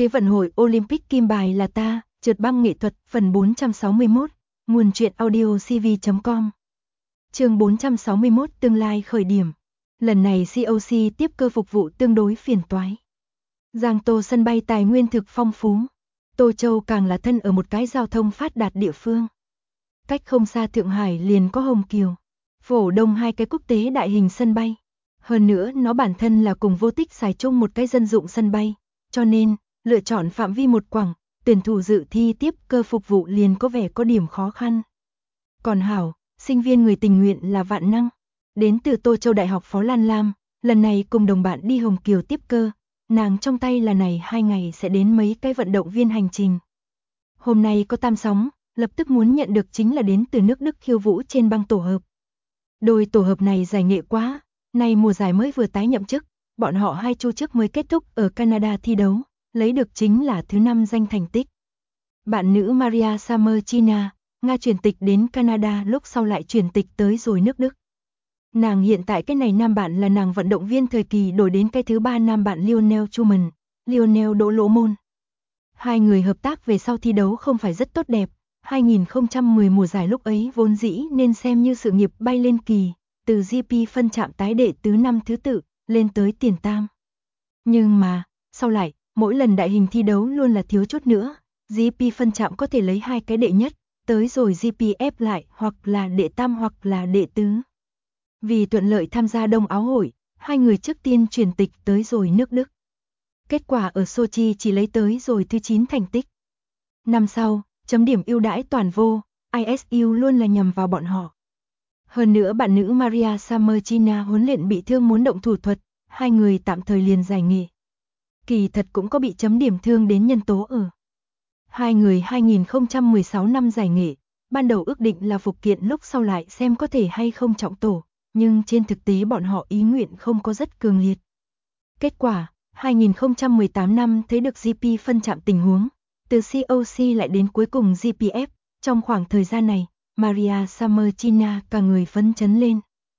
Thế vận hội Olympic kim bài là ta, trượt băng nghệ thuật, phần 461, nguồn truyện audio cv.com. Chương 461 tương lai khởi điểm. Lần này COC tiếp cơ phục vụ tương đối phiền toái. Giang Tô sân bay tài nguyên thực phong phú. Tô Châu càng là thân ở một cái giao thông phát đạt địa phương. Cách không xa Thượng Hải liền có Hồng Kiều, Phổ Đông hai cái quốc tế đại hình sân bay. Hơn nữa nó bản thân là cùng Vô Tích xài chung một cái dân dụng sân bay, cho nên lựa chọn phạm vi một quảng, tuyển thủ dự thi tiếp cơ phục vụ liền có vẻ có điểm khó khăn. Còn hảo, sinh viên người tình nguyện là Vạn Năng, đến từ Tô Châu Đại học Phó Lan Lam, lần này cùng đồng bạn đi Hồng Kiều tiếp cơ, nàng trong tay là này 2 ngày sẽ đến mấy cái vận động viên hành trình. Hôm nay có tam sóng, lập tức muốn nhận được chính là đến từ nước Đức khiêu vũ trên băng tổ hợp. Đôi tổ hợp này giải nghệ quá, nay mùa giải mới vừa tái nhậm chức, bọn họ 2 chu trước mới kết thúc ở Canada thi đấu, lấy được chính là thứ 5 danh thành tích. Bạn nữ Maria Sammarchina, Nga chuyển tịch đến Canada lúc sau lại chuyển tịch tới rồi nước Đức. Nàng hiện tại cái này nam bạn là nàng vận động viên thời kỳ đổi đến cái thứ 3 nam bạn Lionel Schumann, Lionel Đỗ Lỗ Môn. Hai người hợp tác về sau thi đấu không phải rất tốt đẹp, 2010 mùa giải lúc ấy vốn dĩ nên xem như sự nghiệp bay lên kỳ, từ GP phân chạm tái đệ tứ năm thứ tự, lên tới tiền tam. Nhưng mà, sau lại, mỗi lần đại hình thi đấu luôn là thiếu chút nữa, GP phân chạm có thể lấy 2 cái đệ nhất, tới rồi GP ép lại hoặc là đệ tam hoặc là đệ tứ. Vì thuận lợi tham gia Đông Áo hội, hai người trước tiên chuyển tịch tới rồi nước Đức. Kết quả ở Sochi chỉ lấy tới rồi thứ 9 thành tích. Năm sau, chấm điểm ưu đãi toàn vô, ISU luôn là nhằm vào bọn họ. Hơn nữa bạn nữ Maria Sammarchina huấn luyện bị thương muốn động thủ thuật, hai người tạm thời liền giải nghệ. Kỳ thật cũng có bị chấm điểm thương đến nhân tố ở. Hai người 2016 năm giải nghệ, ban đầu ước định là phục kiện lúc sau lại xem có thể hay không trọng tổ, nhưng trên thực tế bọn họ ý nguyện không có rất cường liệt. Kết quả, 2018 năm thấy được GP phân chạm tình huống, từ COC lại đến cuối cùng GPF, trong khoảng thời gian này, Maria Sammarchina cả người phấn chấn lên.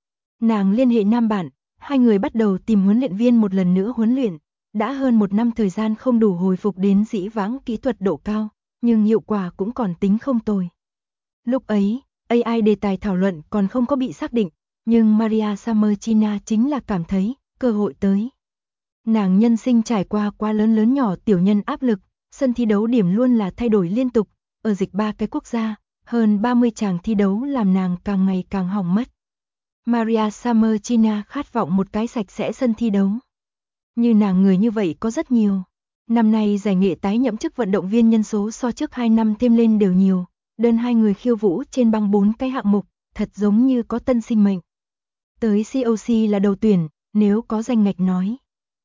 Nàng liên hệ nam bạn, hai người bắt đầu tìm huấn luyện viên một lần nữa huấn luyện, đã hơn 1 năm thời gian không đủ hồi phục đến dĩ vãng kỹ thuật độ cao, nhưng hiệu quả cũng còn tính không tồi. Lúc ấy, AI đề tài thảo luận còn không có bị xác định, nhưng Maria Sammarchina chính là cảm thấy cơ hội tới. Nàng nhân sinh trải qua quá lớn nhỏ tiểu nhân áp lực, sân thi đấu điểm luôn là thay đổi liên tục, ở dịch 3 cái quốc gia, hơn 30 chàng thi đấu làm nàng càng ngày càng hỏng mất. Maria Sammarchina khát vọng một cái sạch sẽ sân thi đấu. Như nàng người như vậy có rất nhiều. Năm nay giải nghệ tái nhậm chức vận động viên nhân số so trước 2 năm thêm lên đều nhiều, đơn hai người khiêu vũ trên băng 4 cái hạng mục, thật giống như có tân sinh mệnh. Tới COC là đầu tuyển, nếu có danh ngạch nói.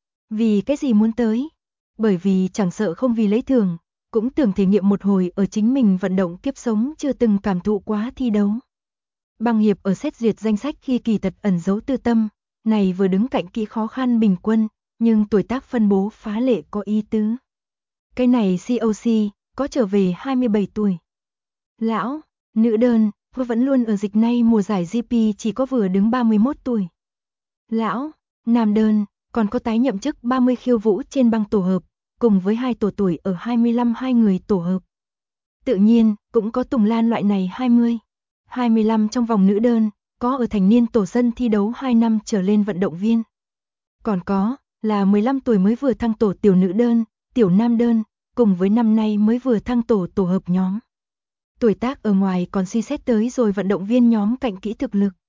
Vì cái gì muốn tới? Bởi vì chẳng sợ không vì lấy thưởng, cũng tưởng thể nghiệm một hồi ở chính mình vận động kiếp sống chưa từng cảm thụ quá thi đấu. Băng hiệp ở xét duyệt danh sách khi kỳ thật ẩn giấu tư tâm, này vừa đứng cạnh kỹ khó khăn bình quân, nhưng tuổi tác phân bố phá lệ có ý tứ. Cái này COC, có trở về 27 tuổi. Lão, nữ đơn, vẫn luôn ở dịch nay mùa giải GP chỉ có vừa đứng 31 tuổi. Lão, nam đơn, còn có tái nhậm chức 30 khiêu vũ trên băng tổ hợp, cùng với 2 tổ tuổi ở 25 hai người tổ hợp. Tự nhiên, cũng có Tùng Lan loại này 20, 25 trong vòng nữ đơn, có ở thành niên tổ sân thi đấu 2 năm trở lên vận động viên. Còn có, là 15 tuổi mới vừa thăng tổ tiểu nữ đơn, tiểu nam đơn, cùng với năm nay mới vừa thăng tổ tổ hợp nhóm. Tuổi tác ở ngoài còn suy xét tới rồi vận động viên nhóm cạnh kỹ thực lực.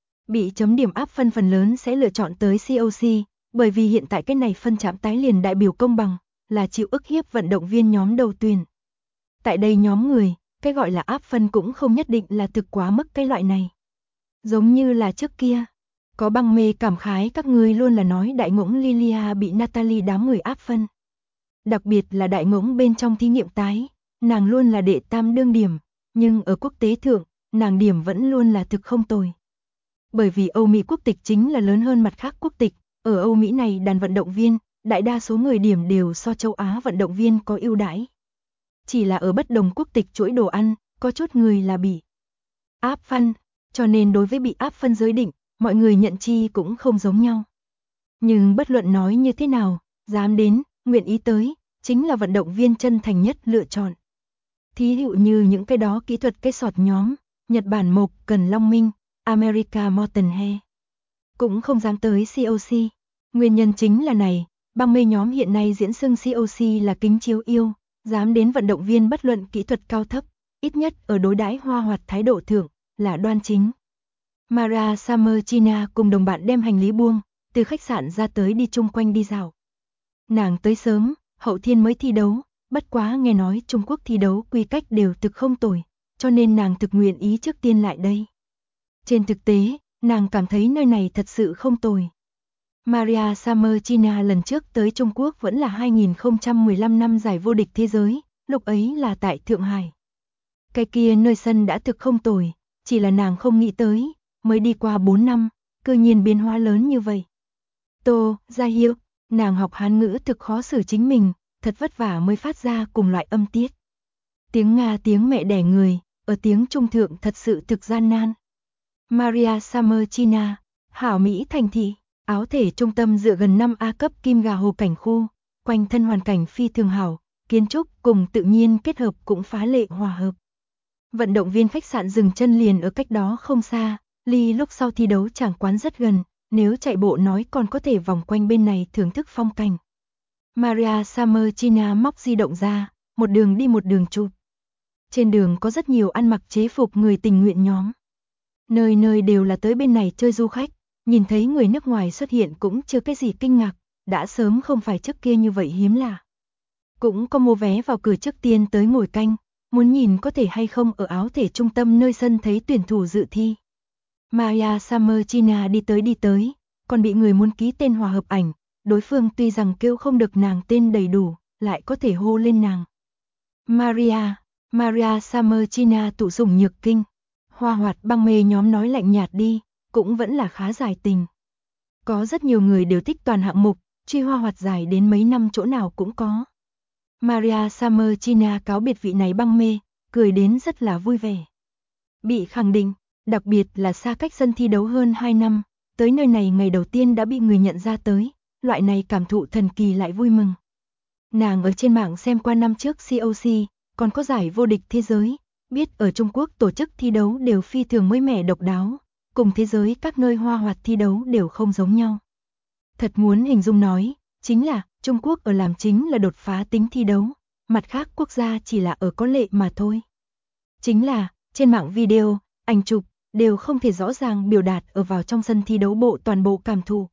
Bị chấm điểm áp phân phần lớn sẽ lựa chọn tới COC, bởi vì hiện tại cái này phân chạm tái liền đại biểu công bằng, là chịu ức hiếp vận động viên nhóm đầu tuyển. Tại đây nhóm người, cái gọi là áp phân cũng không nhất định là thực quá mức cái loại này. Giống như là trước kia, có băng mê cảm khái các người luôn là nói đại ngỗng Lilia bị Natalie đám người áp phân. Đặc biệt là đại ngỗng bên trong thí nghiệm tái, nàng luôn là đệ tam đương điểm, nhưng ở quốc tế thượng, nàng điểm vẫn luôn là thực không tồi. Bởi vì Âu Mỹ quốc tịch chính là lớn hơn mặt khác quốc tịch, ở Âu Mỹ này đàn vận động viên, đại đa số người điểm đều so châu Á vận động viên có ưu đãi. Chỉ là ở bất đồng quốc tịch chuỗi đồ ăn, có chút người là bị áp phân, cho nên đối với bị áp phân giới định, mọi người nhận chi cũng không giống nhau. Nhưng bất luận nói như thế nào, dám đến, nguyện ý tới, chính là vận động viên chân thành nhất lựa chọn. Thí dụ như những cái đó kỹ thuật cây sọt nhóm, Nhật Bản Mộc Cần Long Minh, America Mountain cũng không dám tới COC. Nguyên nhân chính là này, băng mê nhóm hiện nay diễn xưng COC là kính chiếu yêu, dám đến vận động viên bất luận kỹ thuật cao thấp, ít nhất ở đối đãi hoa hoạt thái độ thượng, là đoan chính. Maria Sammarchina cùng đồng bạn đem hành lý buông, từ khách sạn ra tới đi chung quanh đi dạo. Nàng tới sớm, hậu thiên mới thi đấu, bất quá nghe nói Trung Quốc thi đấu quy cách đều thực không tồi, cho nên nàng thực nguyện ý trước tiên lại đây. Trên thực tế, nàng cảm thấy nơi này thật sự không tồi. Maria Sammarchina lần trước tới Trung Quốc vẫn là 2015 năm giải vô địch thế giới, lúc ấy là tại Thượng Hải. Cái kia nơi sân đã thực không tồi, chỉ là nàng không nghĩ tới, mới đi qua 4 năm, cư nhiên biến hóa lớn như vậy. Tô, Gia Hiếu, nàng học Hán ngữ thực khó xử chính mình, thật vất vả mới phát ra cùng loại âm tiết. Tiếng Nga tiếng mẹ đẻ người, ở tiếng Trung thượng thật sự thực gian nan. Maria Sammarchina, hảo Mỹ thành thị, áo thể trung tâm dựa gần 5A cấp kim gà hồ cảnh khu, quanh thân hoàn cảnh phi thường hảo, kiến trúc cùng tự nhiên kết hợp cũng phá lệ hòa hợp. Vận động viên khách sạn dừng chân liền ở cách đó không xa, ly lúc sau thi đấu chẳng quán rất gần, nếu chạy bộ nói còn có thể vòng quanh bên này thưởng thức phong cảnh. Maria Sammarchina móc di động ra, một đường đi một đường chụp. Trên đường có rất nhiều ăn mặc chế phục người tình nguyện nhóm. Nơi nơi đều là tới bên này chơi du khách, nhìn thấy người nước ngoài xuất hiện cũng chưa cái gì kinh ngạc, đã sớm không phải trước kia như vậy hiếm lạ. Cũng có mua vé vào cửa trước tiên tới ngồi canh, muốn nhìn có thể hay không ở áo thể trung tâm nơi sân thấy tuyển thủ dự thi. Maria Sammarchina đi tới, còn bị người muốn ký tên hòa hợp ảnh, đối phương tuy rằng kêu không được nàng tên đầy đủ, lại có thể hô lên nàng. Maria Sammarchina tụ dùng nhược kinh. Hoa hoạt băng mê nhóm nói lạnh nhạt đi, cũng vẫn là khá dài tình. Có rất nhiều người đều thích toàn hạng mục, truy hoa hoạt dài đến mấy năm chỗ nào cũng có. Maria Sammarchina cáo biệt vị này băng mê, cười đến rất là vui vẻ. Bị khẳng định, đặc biệt là xa cách sân thi đấu hơn 2 năm, tới nơi này ngày đầu tiên đã bị người nhận ra tới, loại này cảm thụ thần kỳ lại vui mừng. Nàng ở trên mạng xem qua năm trước COC, còn có giải vô địch thế giới, biết ở Trung Quốc tổ chức thi đấu đều phi thường mới mẻ độc đáo, cùng thế giới các nơi hoa hoạt thi đấu đều không giống nhau. Thật muốn hình dung nói, chính là Trung Quốc ở làm chính là đột phá tính thi đấu, mặt khác quốc gia chỉ là ở có lệ mà thôi. Chính là, trên mạng video, ảnh chụp, đều không thể rõ ràng biểu đạt ở vào trong sân thi đấu bộ toàn bộ cảm thụ.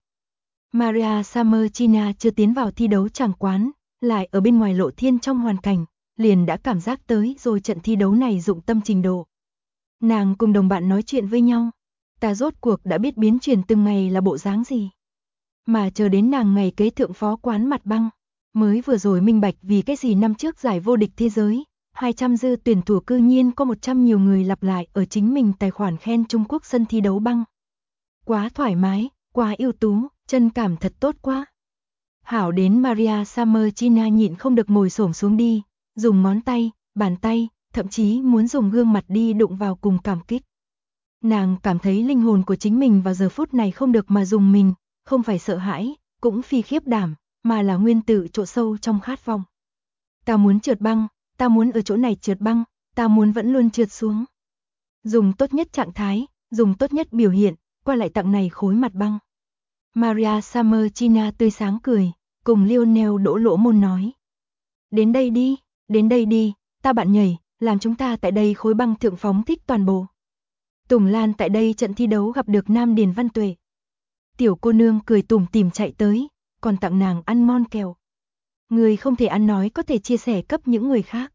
Maria Sammarchina chưa tiến vào thi đấu tràng quán, lại ở bên ngoài lộ thiên trong hoàn cảnh, liền đã cảm giác tới rồi trận thi đấu này dụng tâm trình độ. Nàng cùng đồng bạn nói chuyện với nhau, ta rốt cuộc đã biết biến chuyển từng ngày là bộ dáng gì. Mà chờ đến nàng ngày kế thượng phó quán mặt băng, mới vừa rồi minh bạch vì cái gì năm trước giải vô địch thế giới, 200 dư tuyển thủ cư nhiên có 100 nhiều người lặp lại ở chính mình tài khoản khen Trung Quốc sân thi đấu băng. Quá thoải mái, quá ưu tú, chân cảm thật tốt quá. Hảo đến Maria Sammarchina nhịn không được ngồi xổm xuống đi, dùng ngón tay, bàn tay, thậm chí muốn dùng gương mặt đi đụng vào cùng cảm kích. Nàng cảm thấy linh hồn của chính mình vào giờ phút này không được mà dùng mình, không phải sợ hãi, cũng phi khiếp đảm, mà là nguyên tử chỗ sâu trong khát vọng. Ta muốn trượt băng, ta muốn ở chỗ này trượt băng, ta muốn vẫn luôn trượt xuống. Dùng tốt nhất trạng thái, dùng tốt nhất biểu hiện, qua lại tặng này khối mặt băng. Maria Sammarchina tươi sáng cười, cùng Lionel Đỗ Lỗ Môn nói. Đến đây đi, ta bạn nhảy, làm chúng ta tại đây khối băng thượng phóng thích toàn bộ. Tùng Lan tại đây trận thi đấu gặp được Nam Điền Văn Tuệ. Tiểu cô nương cười tủm tỉm chạy tới, còn tặng nàng ăn ngon kẹo. Người không thể ăn nói có thể chia sẻ cấp những người khác.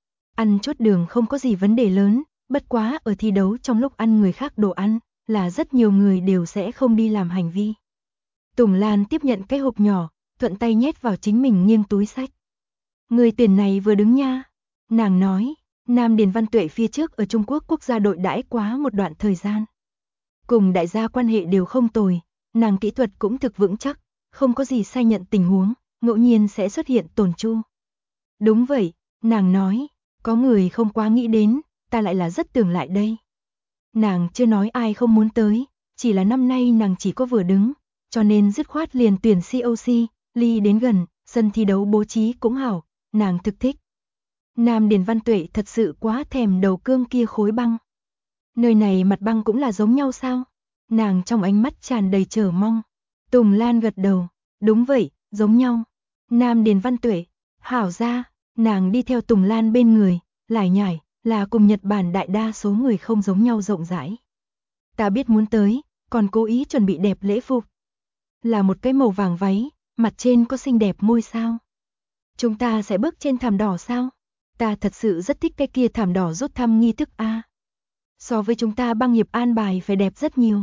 Ăn chút đường không có gì vấn đề lớn, bất quá ở thi đấu trong lúc ăn người khác đồ ăn, là rất nhiều người đều sẽ không đi làm hành vi. Tùng Lan tiếp nhận cái hộp nhỏ, thuận tay nhét vào chính mình nghiêng túi sách. Người tuyển này vừa đứng nha. Nàng nói, Nam Điền Văn Tuệ phía trước ở Trung Quốc quốc gia đội đãi quá một đoạn thời gian. Cùng đại gia quan hệ đều không tồi, nàng kỹ thuật cũng thực vững chắc, không có gì sai nhận tình huống, ngẫu nhiên sẽ xuất hiện tổn chu. Đúng vậy, nàng nói, có người không quá nghĩ đến, ta lại là rất tưởng lại đây. Nàng chưa nói ai không muốn tới, chỉ là năm nay nàng chỉ có vừa đứng, cho nên dứt khoát liền tuyển COC, ly đến gần, sân thi đấu bố trí cũng hảo, nàng thực thích. Nam Điền Văn Tuệ thật sự quá thèm đầu cương kia khối băng. Nơi này mặt băng cũng là giống nhau sao? Nàng trong ánh mắt tràn đầy chờ mong. Tùng Lan gật đầu, đúng vậy, giống nhau. Nam Điền Văn Tuệ, hảo ra, nàng đi theo Tùng Lan bên người, lải nhải, là cùng Nhật Bản đại đa số người không giống nhau rộng rãi. Ta biết muốn tới, còn cố ý chuẩn bị đẹp lễ phục. Là một cái màu vàng váy, mặt trên có xinh đẹp môi sao. Chúng ta sẽ bước trên thảm đỏ sao? Ta thật sự rất thích cái kia thảm đỏ rút thăm nghi thức A. So với chúng ta băng nghiệp an bài phải đẹp rất nhiều.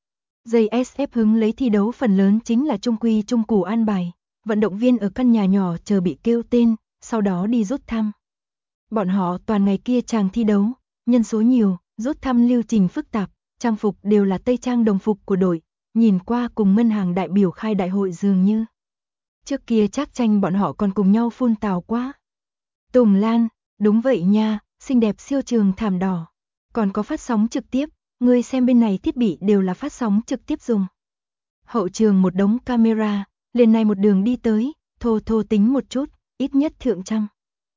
JSF hứng lấy thi đấu phần lớn chính là trung quy trung củ an bài, vận động viên ở căn nhà nhỏ chờ bị kêu tên, sau đó đi rút thăm. Bọn họ toàn ngày kia chàng thi đấu, nhân số nhiều, rút thăm lưu trình phức tạp, trang phục đều là tây trang đồng phục của đội, nhìn qua cùng ngân hàng đại biểu khai đại hội dường như. Trước kia chắc tranh bọn họ còn cùng nhau phun tào quá. Tùng Lan, đúng vậy nha, xinh đẹp siêu trường thảm đỏ. Còn có phát sóng trực tiếp, ngươi xem bên này thiết bị đều là phát sóng trực tiếp dùng. Hậu trường một đống camera, liền này một đường đi tới, thô thô tính một chút, ít nhất thượng trăm.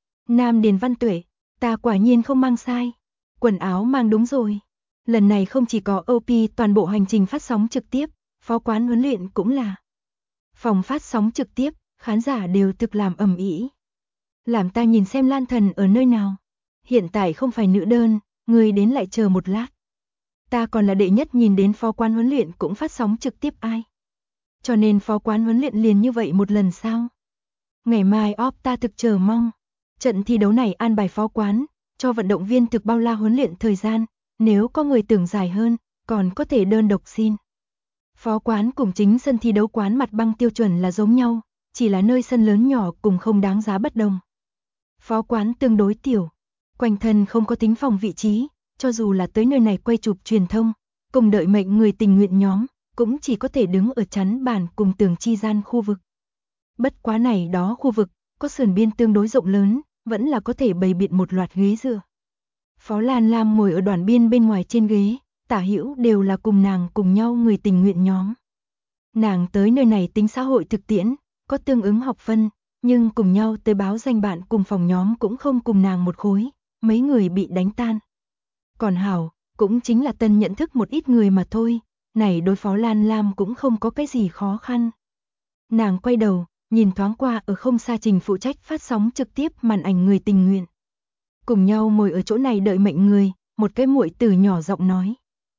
Nam Điền Văn Tuệ, ta quả nhiên không mang sai. Quần áo mang đúng rồi. Lần này không chỉ có OP toàn bộ hành trình phát sóng trực tiếp, phó quán huấn luyện cũng là. Phòng phát sóng trực tiếp, khán giả đều thực làm ầm ĩ. Làm ta nhìn xem Lan Thần ở nơi nào. Hiện tại không phải nữ đơn, người đến lại chờ một lát. Ta còn là đệ nhất nhìn đến phó quán huấn luyện cũng phát sóng trực tiếp ai. Cho nên phó quán huấn luyện liền như vậy một lần sao. Ngày mai ta thực chờ mong. Trận thi đấu này an bài phó quán, cho vận động viên thực bao la huấn luyện thời gian, nếu có người tưởng dài hơn, còn có thể đơn độc xin. Phó quán cùng chính sân thi đấu quán mặt băng tiêu chuẩn là giống nhau, chỉ là nơi sân lớn nhỏ cùng không đáng giá bất đồng. Phó quán tương đối tiểu, quanh thân không có tính phòng vị trí, cho dù là tới nơi này quay chụp truyền thông, cùng đợi mệnh người tình nguyện nhóm, cũng chỉ có thể đứng ở chắn bàn cùng tường chi gian khu vực. Bất quá này đó khu vực, có sườn biên tương đối rộng lớn, vẫn là có thể bày biện một loạt ghế dựa. Phó Lan Lam ngồi ở đoàn biên bên ngoài trên ghế, tả hữu đều là cùng nàng cùng nhau người tình nguyện nhóm. Nàng tới nơi này tính xã hội thực tiễn, có tương ứng học phân, nhưng cùng nhau tới báo danh bạn cùng phòng nhóm cũng không cùng nàng một khối, mấy người bị đánh tan. Còn hảo, cũng chính là tân nhận thức một ít người mà thôi, này đối phó Lan Lam cũng không có cái gì khó khăn. Nàng quay đầu, nhìn thoáng qua ở không xa trình phụ trách phát sóng trực tiếp màn ảnh người tình nguyện. Cùng nhau ngồi ở chỗ này đợi mệnh người, một cái muội tử nhỏ giọng nói.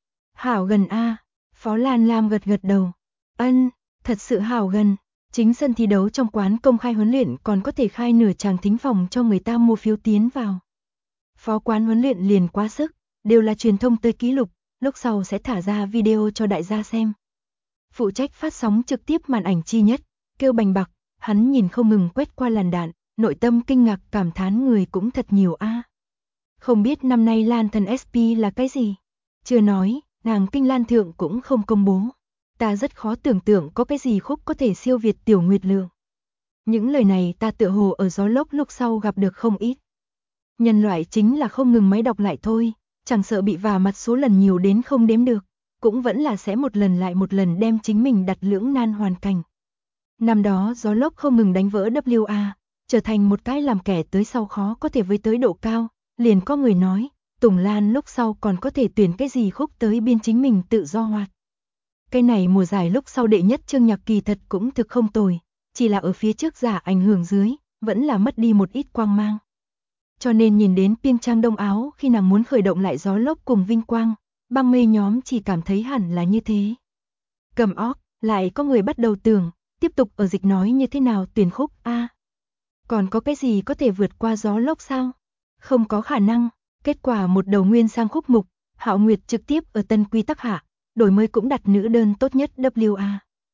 Hảo gần a. Phó Lan Lam gật gật đầu. Ân, thật sự hảo gần. Chính sân thi đấu trong quán công khai huấn luyện còn có thể khai nửa tràng thính phòng cho người ta mua phiếu tiến vào. Phó quán huấn luyện liền quá sức, đều là truyền thông tới ký lục, lúc sau sẽ thả ra video cho đại gia xem. Phụ trách phát sóng trực tiếp màn ảnh chi nhất, kêu bành bạc, hắn nhìn không ngừng quét qua làn đạn, nội tâm kinh ngạc cảm thán người cũng thật nhiều a. Không biết năm nay Lan Thần SP là cái gì? Chưa nói, nàng Kinh Lan Thượng cũng không công bố. Ta rất khó tưởng tượng có cái gì khúc có thể siêu việt Tiểu Nguyệt Lượng. Những lời này ta tựa hồ ở gió lốc lúc sau gặp được không ít. Nhân loại chính là không ngừng máy đọc lại thôi, chẳng sợ bị vả mặt số lần nhiều đến không đếm được, cũng vẫn là sẽ một lần lại một lần đem chính mình đặt lưỡng nan hoàn cảnh. Năm đó gió lốc không ngừng đánh vỡ WA, trở thành một cái làm kẻ tới sau khó có thể với tới độ cao, liền có người nói, Tùng Lan lúc sau còn có thể tuyển cái gì khúc tới biên chính mình tự do hoạt. Cái này mùa giải lúc sau đệ nhất chương nhạc kỳ thật cũng thực không tồi, chỉ là ở phía trước giả ảnh hưởng dưới, vẫn là mất đi một ít quang mang. Cho nên nhìn đến Piêng Trang Đông Áo khi nàng muốn khởi động lại gió lốc cùng vinh quang, băng mê nhóm chỉ cảm thấy hẳn là như thế. Cầm óc, lại có người bắt đầu tưởng, tiếp tục ở dịch nói như thế nào tuyển khúc A. Còn có cái gì có thể vượt qua gió lốc sao? Không có khả năng, kết quả một đầu nguyên sang khúc mục, Hạo Nguyệt trực tiếp ở tân quy tắc hạ, đổi mới cũng đặt nữ đơn tốt nhất WA.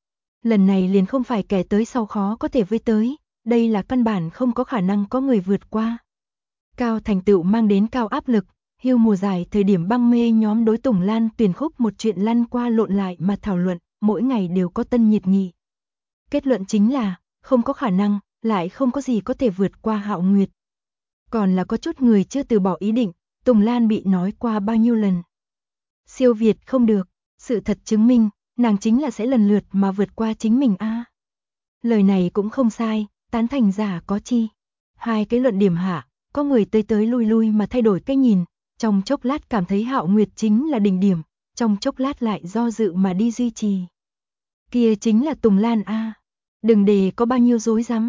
Lần này liền không phải kẻ tới sau khó có thể với tới, đây là căn bản không có khả năng có người vượt qua. Cao thành tựu mang đến cao áp lực, hưu mùa giải thời điểm băng mê nhóm đối Tùng Lan tuyển khúc một chuyện lăn qua lộn lại mà thảo luận, mỗi ngày đều có tân nhiệt nghị. Kết luận chính là, không có khả năng, lại không có gì có thể vượt qua Hạo Nguyệt. Còn là có chút người chưa từ bỏ ý định, Tùng Lan bị nói qua bao nhiêu lần. Siêu việt không được, sự thật chứng minh, nàng chính là sẽ lần lượt mà vượt qua chính mình a. Lời này cũng không sai, tán thành giả có chi. Hai cái luận điểm hạ, có người tới tới lui lui mà thay đổi cái nhìn, trong chốc lát cảm thấy Hạo Nguyệt chính là đỉnh điểm, trong chốc lát lại do dự mà đi duy trì. Kia chính là Tùng Lan a. Đừng để có bao nhiêu rối rắm.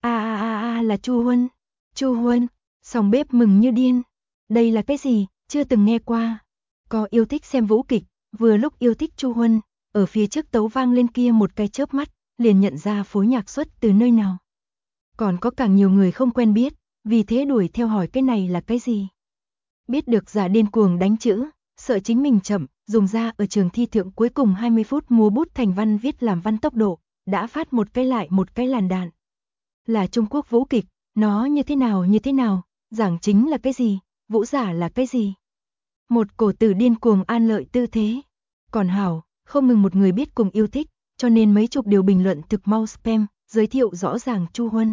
Là Chu Huân. Chu Huân, phòng bếp mừng như điên. Đây là cái gì, chưa từng nghe qua. Có yêu thích xem vũ kịch, vừa lúc yêu thích Chu Huân, ở phía trước tấu vang lên kia một cái chớp mắt, liền nhận ra phối nhạc xuất từ nơi nào. Còn có càng nhiều người không quen biết, vì thế đuổi theo hỏi cái này là cái gì. Biết được giả điên cuồng đánh chữ, sợ chính mình chậm, dùng ra ở trường thi thượng cuối cùng 20 phút múa bút thành văn viết làm văn tốc độ, đã phát một cái lại một cái làn đạn. Là Trung Quốc vũ kịch, nó như thế nào, giảng chính là cái gì, vũ giả là cái gì. Một cổ tử điên cuồng an lợi tư thế. Còn hảo, không ngừng một người biết cùng yêu thích, cho nên mấy chục điều bình luận thực mau spam, giới thiệu rõ ràng Chu Huân.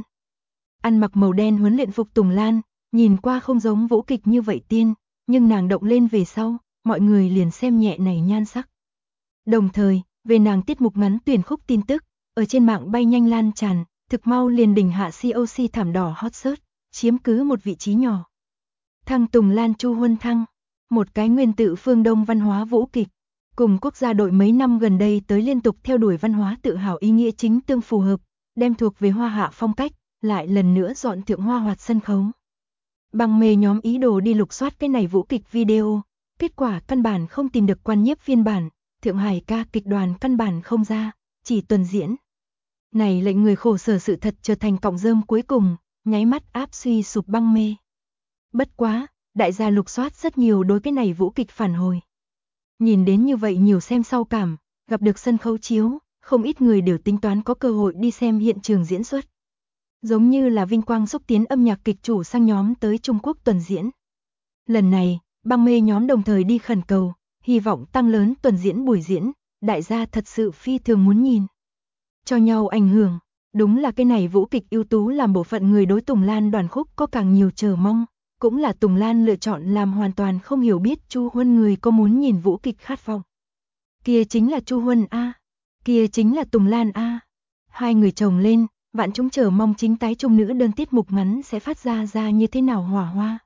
Ăn mặc màu đen huấn luyện phục Tùng Lan, nhìn qua không giống vũ kịch như vậy tiên, nhưng nàng động lên về sau, mọi người liền xem nhẹ này nhan sắc. Đồng thời, về nàng tiết mục ngắn tuyển khúc tin tức, ở trên mạng bay nhanh lan tràn, thực mau liền đỉnh hạ COC thảm đỏ hot search, chiếm cứ một vị trí nhỏ. Thăng Tùng Lan Chu Huân thăng, một cái nguyên tự phương Đông văn hóa vũ kịch, cùng quốc gia đội mấy năm gần đây tới liên tục theo đuổi văn hóa tự hào ý nghĩa chính tương phù hợp, đem thuộc về hoa hạ phong cách, lại lần nữa dọn thượng hoa hoạt sân khấu. Bằng mê nhóm ý đồ đi lục soát cái này vũ kịch video, kết quả căn bản không tìm được quan nhiếp phiên bản, Thượng Hải ca kịch đoàn căn bản không ra, chỉ tuần diễn. Này lệnh người khổ sở sự thật trở thành cọng rơm cuối cùng, nháy mắt áp suy sụp băng mê. Bất quá, đại gia lục soát rất nhiều đối cái này vũ kịch phản hồi. Nhìn đến như vậy nhiều xem sau cảm, gặp được sân khấu chiếu, không ít người đều tính toán có cơ hội đi xem hiện trường diễn xuất. Giống như là vinh quang xúc tiến âm nhạc kịch chủ sang nhóm tới Trung Quốc tuần diễn. Lần này, băng mê nhóm đồng thời đi khẩn cầu, hy vọng tăng lớn tuần diễn buổi diễn, đại gia thật sự phi thường muốn nhìn. Cho nhau ảnh hưởng, đúng là cái này vũ kịch ưu tú làm bộ phận người đối Tùng Lan đoàn khúc có càng nhiều chờ mong, cũng là Tùng Lan lựa chọn làm hoàn toàn không hiểu biết Chu Huân người có muốn nhìn vũ kịch khát vọng. Kia chính là Chu Huân a, kia chính là Tùng Lan a. Hai người chồng lên, vạn chúng chờ mong chính tái trung nữ đơn tiết mục ngắn sẽ phát ra như thế nào hỏa hoa.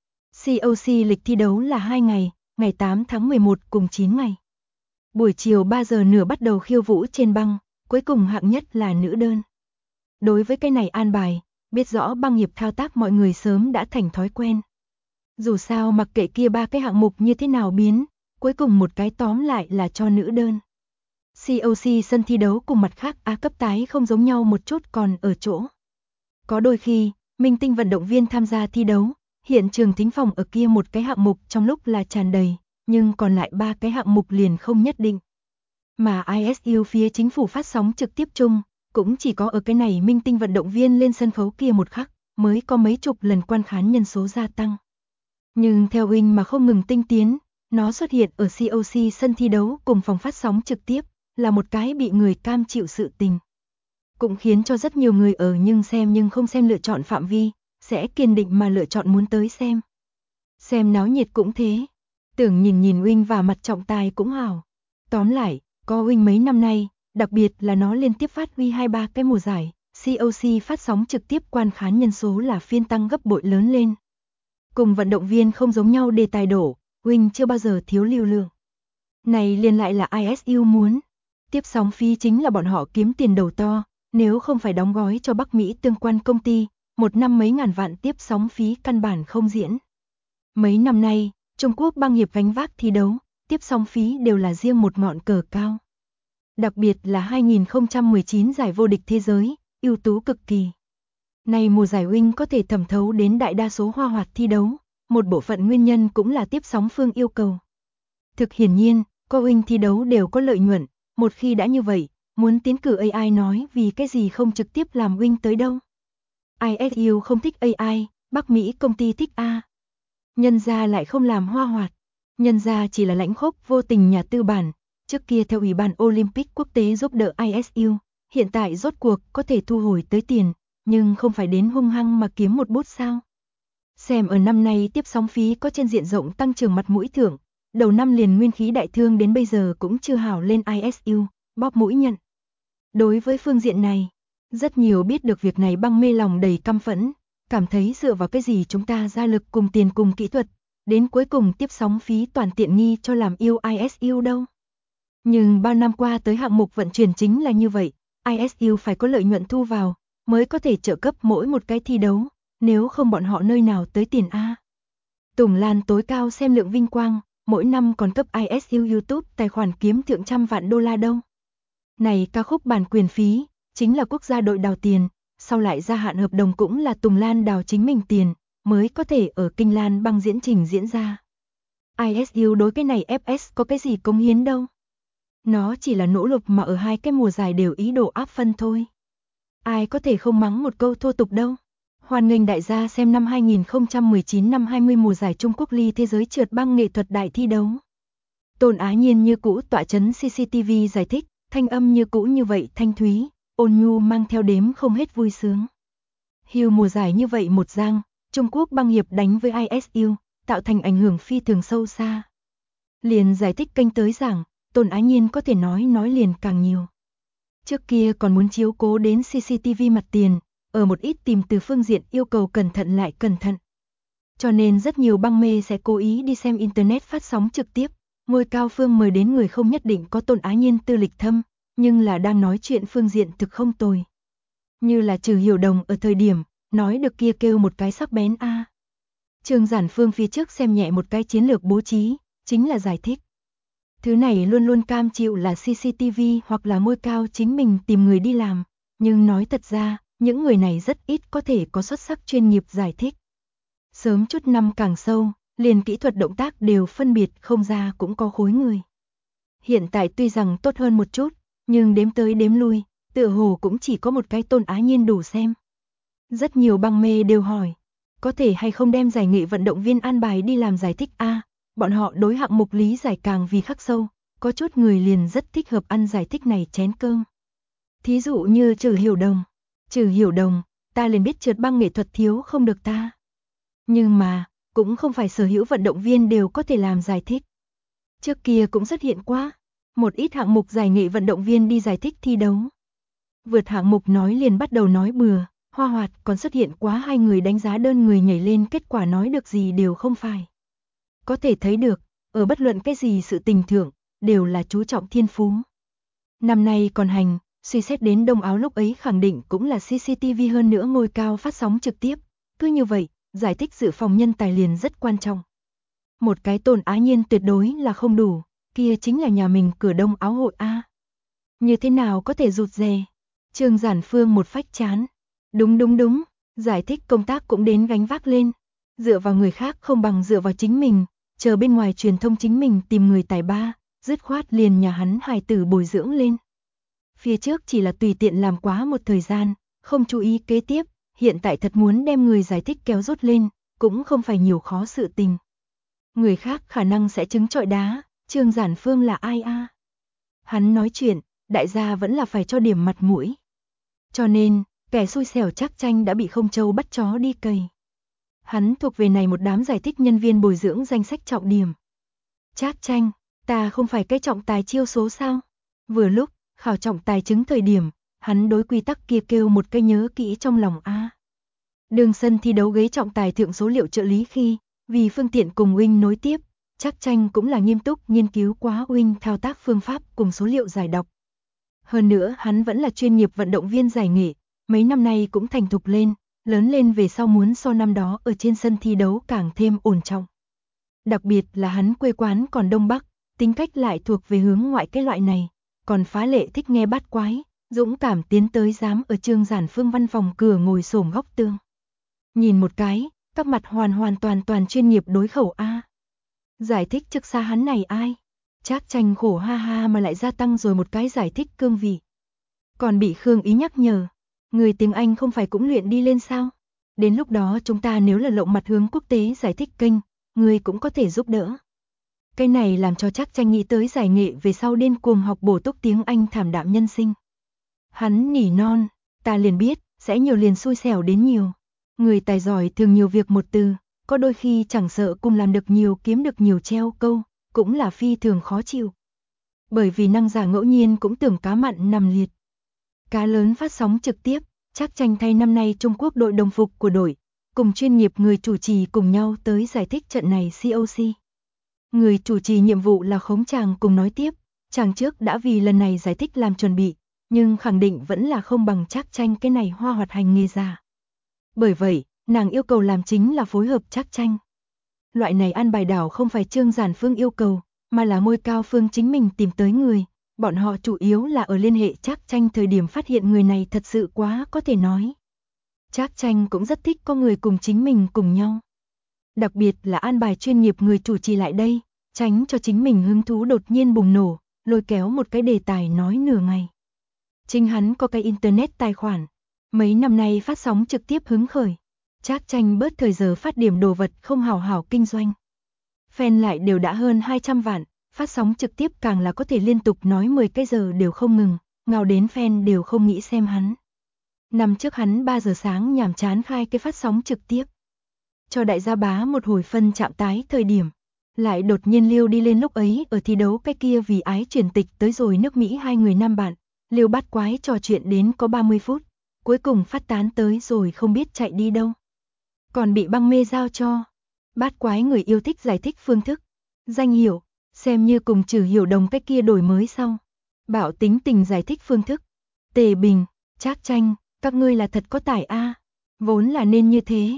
COC lịch thi đấu là 2 ngày, ngày 8 tháng 11 cùng 9 ngày. Buổi chiều 3 giờ nửa bắt đầu khiêu vũ trên băng, cuối cùng hạng nhất là nữ đơn. Đối với cái này an bài, biết rõ băng nghiệp thao tác mọi người sớm đã thành thói quen. Dù sao mặc kệ kia ba cái hạng mục như thế nào biến, cuối cùng một cái tóm lại là cho nữ đơn. COC sân thi đấu cùng mặt khác A cấp tái không giống nhau một chút còn ở chỗ. Có đôi khi, minh tinh vận động viên tham gia thi đấu, hiện trường thính phòng ở kia một cái hạng mục trong lúc là tràn đầy, nhưng còn lại ba cái hạng mục liền không nhất định. Mà ISU phía chính phủ phát sóng trực tiếp chung, cũng chỉ có ở cái này minh tinh vận động viên lên sân khấu kia một khắc, mới có mấy chục lần quan khán nhân số gia tăng. Nhưng theo Wing mà không ngừng tinh tiến, nó xuất hiện ở COC sân thi đấu cùng phòng phát sóng trực tiếp, là một cái bị người cam chịu sự tình. Cũng khiến cho rất nhiều người ở nhưng không xem lựa chọn phạm vi, sẽ kiên định mà lựa chọn muốn tới xem. Xem náo nhiệt cũng thế. Tưởng nhìn Wing và mặt trọng tài cũng hảo. Tóm lại, có Wing mấy năm nay, đặc biệt là nó liên tiếp phát huy 2-3 cái mùa giải, COC phát sóng trực tiếp quan khán nhân số là phiên tăng gấp bội lớn lên. Cùng vận động viên không giống nhau đề tài đổ, Wing chưa bao giờ thiếu lưu lượng. Này liền lại là ISU muốn. Tiếp sóng phí chính là bọn họ kiếm tiền đầu to, nếu không phải đóng gói cho Bắc Mỹ tương quan công ty, một năm mấy ngàn vạn tiếp sóng phí căn bản không diễn. Mấy năm nay, Trung Quốc băng nghiệp gánh vác thi đấu, tiếp sóng phí đều là riêng một ngọn cờ cao. Đặc biệt là 2019 giải vô địch thế giới, ưu tú cực kỳ. Này mùa giải Wing có thể thẩm thấu đến đại đa số hoa hoạt thi đấu, một bộ phận nguyên nhân cũng là tiếp sóng phương yêu cầu. Thực hiển nhiên, có Wing thi đấu đều có lợi nhuận, một khi đã như vậy, muốn tiến cử AI nói vì cái gì không trực tiếp làm Wing tới đâu. ISU không thích AI, Bắc Mỹ công ty thích A. Nhân gia lại không làm hoa hoạt, nhân gia chỉ là lãnh khốc vô tình nhà tư bản, trước kia theo Ủy ban Olympic quốc tế giúp đỡ ISU, hiện tại rốt cuộc có thể thu hồi tới tiền, nhưng không phải đến hung hăng mà kiếm một bút sao. Xem ở năm nay tiếp sóng phí có trên diện rộng tăng trưởng mặt mũi thưởng, đầu năm liền nguyên khí đại thương đến bây giờ cũng chưa hảo lên ISU, bóp mũi nhận. Đối với phương diện này, rất nhiều biết được việc này băng mê lòng đầy căm phẫn, cảm thấy dựa vào cái gì chúng ta ra lực cùng tiền cùng kỹ thuật, đến cuối cùng tiếp sóng phí toàn tiện nghi cho làm yêu ISU đâu. Nhưng bao năm qua tới hạng mục vận chuyển chính là như vậy, ISU phải có lợi nhuận thu vào, mới có thể trợ cấp mỗi một cái thi đấu, nếu không bọn họ nơi nào tới tiền A. Tùng Lan tối cao xem lượng vinh quang, mỗi năm còn cấp ISU YouTube tài khoản kiếm thượng trăm vạn đô la đâu. Này ca khúc bản quyền phí, chính là quốc gia đội đào tiền, sau lại gia hạn hợp đồng cũng là Tùng Lan đào chính mình tiền, mới có thể ở Kinh Lan băng diễn trình diễn ra. ISU đối cái này FS có cái gì cống hiến đâu. Nó chỉ là nỗ lực mà ở hai cái mùa giải đều ý đồ áp phân thôi. Ai có thể không mắng một câu thô tục đâu. Hoan nghênh đại gia xem năm 2019 năm 20 mùa giải Trung Quốc Ly Thế giới trượt băng nghệ thuật đại thi đấu. Tôn Á Nhiên như cũ tọa chấn CCTV giải thích, thanh âm như cũ như vậy thanh thúy, ôn nhu mang theo đếm không hết vui sướng. Hưu mùa giải như vậy một giang, Trung Quốc băng hiệp đánh với ISU, tạo thành ảnh hưởng phi thường sâu xa. Liền giải thích kênh tới giảng, Tôn Á Nhiên có thể nói liền càng nhiều. Trước kia còn muốn chiếu cố đến CCTV mặt tiền, ở một ít tìm từ phương diện yêu cầu cẩn thận lại cẩn thận. Cho nên rất nhiều băng mê sẽ cố ý đi xem Internet phát sóng trực tiếp, ngôi cao phương mời đến người không nhất định có Tôn Á Nhiên tư lịch thâm, nhưng là đang nói chuyện phương diện thực không tồi. Như là Trừ Hiểu Đồng ở thời điểm, nói được kia kêu một cái sắc bén a. Trương Giản Phương phía trước xem nhẹ một cái chiến lược bố trí, chính là giải thích. Thứ này luôn luôn cam chịu là CCTV hoặc là ngôi cao chính mình tìm người đi làm, nhưng nói thật ra, những người này rất ít có thể có xuất sắc chuyên nghiệp giải thích. Sớm chút năm càng sâu, liền kỹ thuật động tác đều phân biệt không ra cũng có khối người. Hiện tại tuy rằng tốt hơn một chút, nhưng đếm tới đếm lui, tựa hồ cũng chỉ có một cái Tôn Á Nhiên đủ xem. Rất nhiều băng mê đều hỏi, có thể hay không đem giải nghệ vận động viên an bài đi làm giải thích a? Bọn họ đối hạng mục lý giải càng vì khắc sâu, có chút người liền rất thích hợp ăn giải thích này chén cơm. Thí dụ như Trừ Hiểu Đồng, ta liền biết trượt băng nghệ thuật thiếu không được ta. Nhưng mà, cũng không phải sở hữu vận động viên đều có thể làm giải thích. Trước kia cũng xuất hiện quá, một ít hạng mục giải nghệ vận động viên đi giải thích thi đấu. Vượt hạng mục nói liền bắt đầu nói bừa, hoa hoạt còn xuất hiện quá hai người đánh giá đơn người nhảy lên kết quả nói được gì đều không phải. Có thể thấy được, ở bất luận cái gì sự tình thưởng, đều là chú trọng thiên phú. Năm nay còn hành, suy xét đến Đông Áo lúc ấy khẳng định cũng là CCTV hơn nữa ngôi cao phát sóng trực tiếp. Cứ như vậy, giải thích dự phòng nhân tài liền rất quan trọng. Một cái Tôn Á Nhiên tuyệt đối là không đủ, kia chính là nhà mình cửa Đông Áo hội A. Như thế nào có thể rụt rè? Trương Giản Phương một phách chán. Đúng, giải thích công tác cũng đến gánh vác lên. Dựa vào người khác không bằng dựa vào chính mình, chờ bên ngoài truyền thông chính mình tìm người tài ba, dứt khoát liền nhà hắn hài tử bồi dưỡng lên. Phía trước chỉ là tùy tiện làm quá một thời gian, không chú ý kế tiếp, hiện tại thật muốn đem người giải thích kéo rút lên, cũng không phải nhiều khó sự tình. Người khác khả năng sẽ trứng trọi đá, Trương Giản Phương là ai a? Hắn nói chuyện, đại gia vẫn là phải cho điểm mặt mũi. Cho nên, kẻ xui xẻo Trác Tranh đã bị không châu bắt chó đi cày. Hắn thuộc về này một đám giải thích nhân viên bồi dưỡng danh sách trọng điểm. Trác Tranh, ta không phải cái trọng tài chiêu số sao? Vừa lúc, khảo trọng tài chứng thời điểm, hắn đối quy tắc kia kêu một cái nhớ kỹ trong lòng a. Đường sân thi đấu ghế trọng tài thượng số liệu trợ lý khi, vì phương tiện cùng Wing nối tiếp, Trác Tranh cũng là nghiêm túc nghiên cứu quá Wing thao tác phương pháp cùng số liệu giải đọc. Hơn nữa hắn vẫn là chuyên nghiệp vận động viên giải nghệ, mấy năm nay cũng thành thục lên, lớn lên về sau muốn so năm đó ở trên sân thi đấu càng thêm ổn trọng. Đặc biệt là hắn quê quán còn Đông Bắc, tính cách lại thuộc về hướng ngoại cái loại này, còn phá lệ thích nghe bát quái, dũng cảm tiến tới dám ở Trương Giản Phương văn phòng cửa ngồi xổm góc tường. Nhìn một cái, các mặt hoàn toàn chuyên nghiệp đối khẩu a. Giải thích trước xa hắn này ai? Trác Tranh khổ ha ha mà lại gia tăng rồi một cái giải thích cương vị. Còn bị Khương Ý nhắc nhở, người tiếng Anh không phải cũng luyện đi lên sao? Đến lúc đó chúng ta nếu là lộng mặt hướng quốc tế giải thích kênh, người cũng có thể giúp đỡ. Cái này làm cho Trác Tranh nghĩ tới giải nghệ về sau điên cuồng học bổ túc tiếng Anh thảm đạm nhân sinh. Hắn nỉ non, ta liền biết, sẽ nhiều liền xui xẻo đến nhiều. Người tài giỏi thường nhiều việc một từ, có đôi khi chẳng sợ cùng làm được nhiều kiếm được nhiều treo câu, cũng là phi thường khó chịu. Bởi vì năng giả ngẫu nhiên cũng tưởng cá mặn nằm liệt. Cá lớn phát sóng trực tiếp, Trác Tranh thay năm nay Trung Quốc đội đồng phục của đội, cùng chuyên nghiệp người chủ trì cùng nhau tới giải thích trận này COC. Người chủ trì nhiệm vụ là Khống chàng cùng nói tiếp, chàng trước đã vì lần này giải thích làm chuẩn bị, nhưng khẳng định vẫn là không bằng Trác Tranh cái này hoa hoạt hành nghề già. Bởi vậy, nàng yêu cầu làm chính là phối hợp Trác Tranh. Loại này an bài đảo không phải Trương Giản Phương yêu cầu, mà là Ngôi Cao Phương chính mình tìm tới người, bọn họ chủ yếu là ở liên hệ Trác Tranh thời điểm phát hiện người này thật sự quá có thể nói. Trác Tranh cũng rất thích có người cùng chính mình cùng nhau. Đặc biệt là an bài chuyên nghiệp người chủ trì lại đây, tránh cho chính mình hứng thú đột nhiên bùng nổ, lôi kéo một cái đề tài nói nửa ngày. Chính hắn có cái internet tài khoản, mấy năm nay phát sóng trực tiếp hứng khởi. Trác Tranh bớt thời giờ phát điểm đồ vật không hào hảo kinh doanh. Fan lại đều đã hơn 200 vạn, phát sóng trực tiếp càng là có thể liên tục nói 10 cái giờ đều không ngừng, ngào đến fan đều không nghĩ xem hắn. Năm trước hắn 3 giờ sáng nhàm chán khai cái phát sóng trực tiếp. Cho đại gia bá một hồi phân chạm tái thời điểm. Lại đột nhiên Liêu đi lên lúc ấy ở thi đấu cái kia vì ái truyền tịch tới rồi nước Mỹ hai người nam bạn. Liêu bắt quái trò chuyện đến có 30 phút. Cuối cùng phát tán tới rồi không biết chạy đi đâu. Còn bị băng mê giao cho. Bát quái người yêu thích giải thích phương thức. Danh hiểu, xem như cùng Trừ Hiểu Đồng cái kia đổi mới sau. Bảo tính tình giải thích phương thức. Tề Bình, Trác Tranh, các ngươi là thật có tài a. Vốn là nên như thế.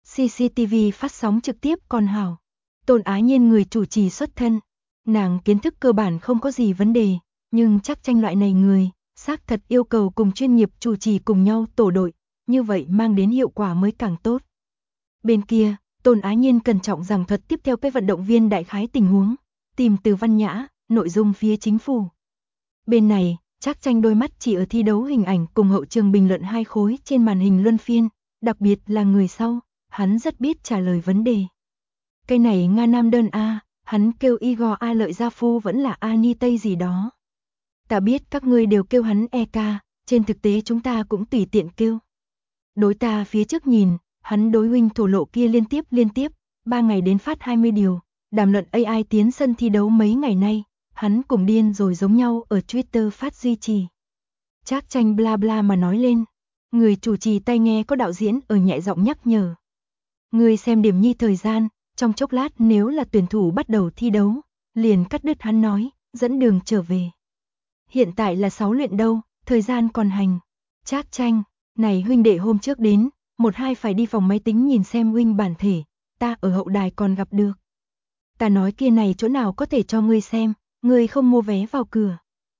CCTV phát sóng trực tiếp còn hảo. Tôn Á Nhiên người chủ trì xuất thân. Nàng kiến thức cơ bản không có gì vấn đề, nhưng Trác Tranh loại này người, xác thật yêu cầu cùng chuyên nghiệp chủ trì cùng nhau tổ đội, như vậy mang đến hiệu quả mới càng tốt. Bên kia, Tôn Á Nhiên cẩn trọng giảng thuật tiếp theo cái vận động viên đại khái tình huống, tìm từ văn nhã, nội dung phía chính phủ. Bên này, Trác Tranh đôi mắt chỉ ở thi đấu hình ảnh cùng hậu trường bình luận hai khối trên màn hình luân phiên, đặc biệt là người sau, hắn rất biết trả lời vấn đề. Cái này Nga Nam đơn A, hắn kêu Igor A Lợi Gia Phu vẫn là Ani Tây gì đó. Ta biết các ngươi đều kêu hắn EK, trên thực tế chúng ta cũng tùy tiện kêu. Đối ta phía trước nhìn, hắn đối huynh thổ lộ kia liên tiếp, 3 ngày đến phát 20 điều, đàm luận AI tiến sân thi đấu mấy ngày nay, hắn cùng điên rồi giống nhau ở Twitter phát duy trì. Trác Tranh bla bla mà nói lên, người chủ trì tai nghe có đạo diễn ở nhẹ giọng nhắc nhở. Người xem điểm nhi thời gian, trong chốc lát nếu là tuyển thủ bắt đầu thi đấu, liền cắt đứt hắn nói, dẫn đường trở về. Hiện tại là 6 luyện đâu, thời gian còn hành. Trác Tranh, này huynh đệ hôm trước đến, 1-2 phải đi phòng máy tính nhìn xem huynh bản thể, ta ở hậu đài còn gặp được. Ta nói kia này chỗ nào có thể cho ngươi xem, ngươi không mua vé vào cửa.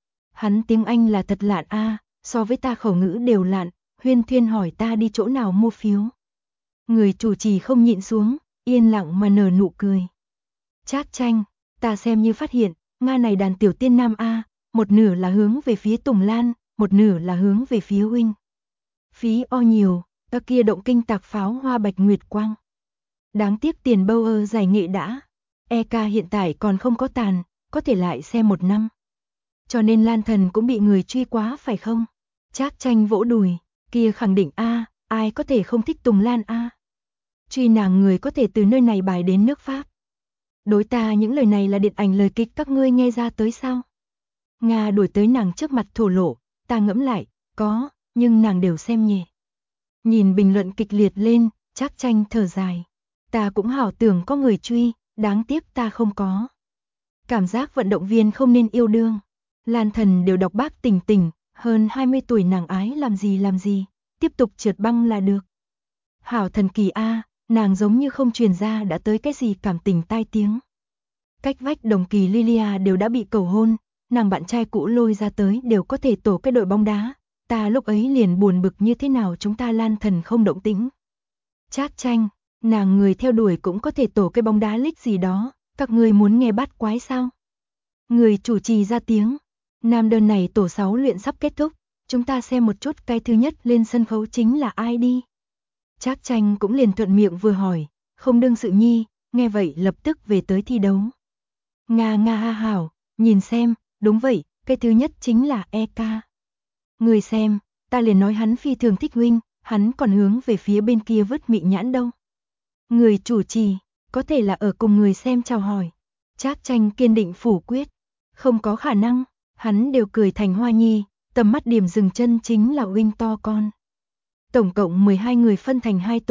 Hắn tiếng Anh là thật lạn a, so với ta khẩu ngữ đều lạn, huyên thuyên hỏi ta đi chỗ nào mua phiếu. Người chủ trì không nhịn xuống, yên lặng mà nở nụ cười. Trác Tranh, ta xem như phát hiện, Nga này đàn tiểu tiên nam a, một nửa là hướng về phía Tùng Lan, một nửa là hướng về phía huynh. Phí o nhiều, ta kia động kinh tạc pháo hoa bạch nguyệt quang. Đáng tiếc tiền Bauer giải nghệ đã. EK hiện tại còn không có tàn, có thể lại xem 1 năm. Cho nên Lan Thần cũng bị người truy quá phải không? Trác Tranh vỗ đùi, kia khẳng định a, ai có thể không thích Tùng Lan a. Truy nàng người có thể từ nơi này bài đến nước Pháp. Đối ta những lời này là điện ảnh lời kịch các ngươi nghe ra tới sao? Nga đuổi tới nàng trước mặt thổ lộ, ta ngẫm lại, có, nhưng nàng đều xem nhẹ. Nhìn bình luận kịch liệt lên, Trác Tranh thở dài. Ta cũng hảo tưởng có người truy, đáng tiếc ta không có. Cảm giác vận động viên không nên yêu đương. Lan Thần đều đọc bác Tình Tình, hơn 20 tuổi nàng ái làm gì, tiếp tục trượt băng là được. Hảo thần kỳ a, nàng giống như không truyền ra đã tới cái gì cảm tình tai tiếng. Cách vách đồng kỳ Lilia đều đã bị cầu hôn, nàng bạn trai cũ lôi ra tới đều có thể tổ cái đội bóng đá. Ta lúc ấy liền buồn bực như thế nào chúng ta Lan Thần không động tĩnh. Trác Tranh, nàng người theo đuổi cũng có thể tổ cái bóng đá league gì đó, các ngươi muốn nghe bát quái sao? Người chủ trì ra tiếng, nam đơn này tổ 6 luyện sắp kết thúc, chúng ta xem một chút cái thứ nhất lên sân khấu chính là ai đi. Trác Tranh cũng liền thuận miệng vừa hỏi, không đương sự nhi, nghe vậy lập tức về tới thi đấu. Nga ha hảo, nhìn xem, đúng vậy, cái thứ nhất chính là EK. Người xem, ta liền nói hắn phi thường thích huynh, hắn còn hướng về phía bên kia vứt mị nhãn đâu. Người chủ trì, có thể là ở cùng người xem chào hỏi. Trác Tranh kiên định phủ quyết, không có khả năng, hắn đều cười thành hoa nhi, tầm mắt điểm dừng chân chính là huynh to con. Tổng cộng 12 người phân thành 2 tổ,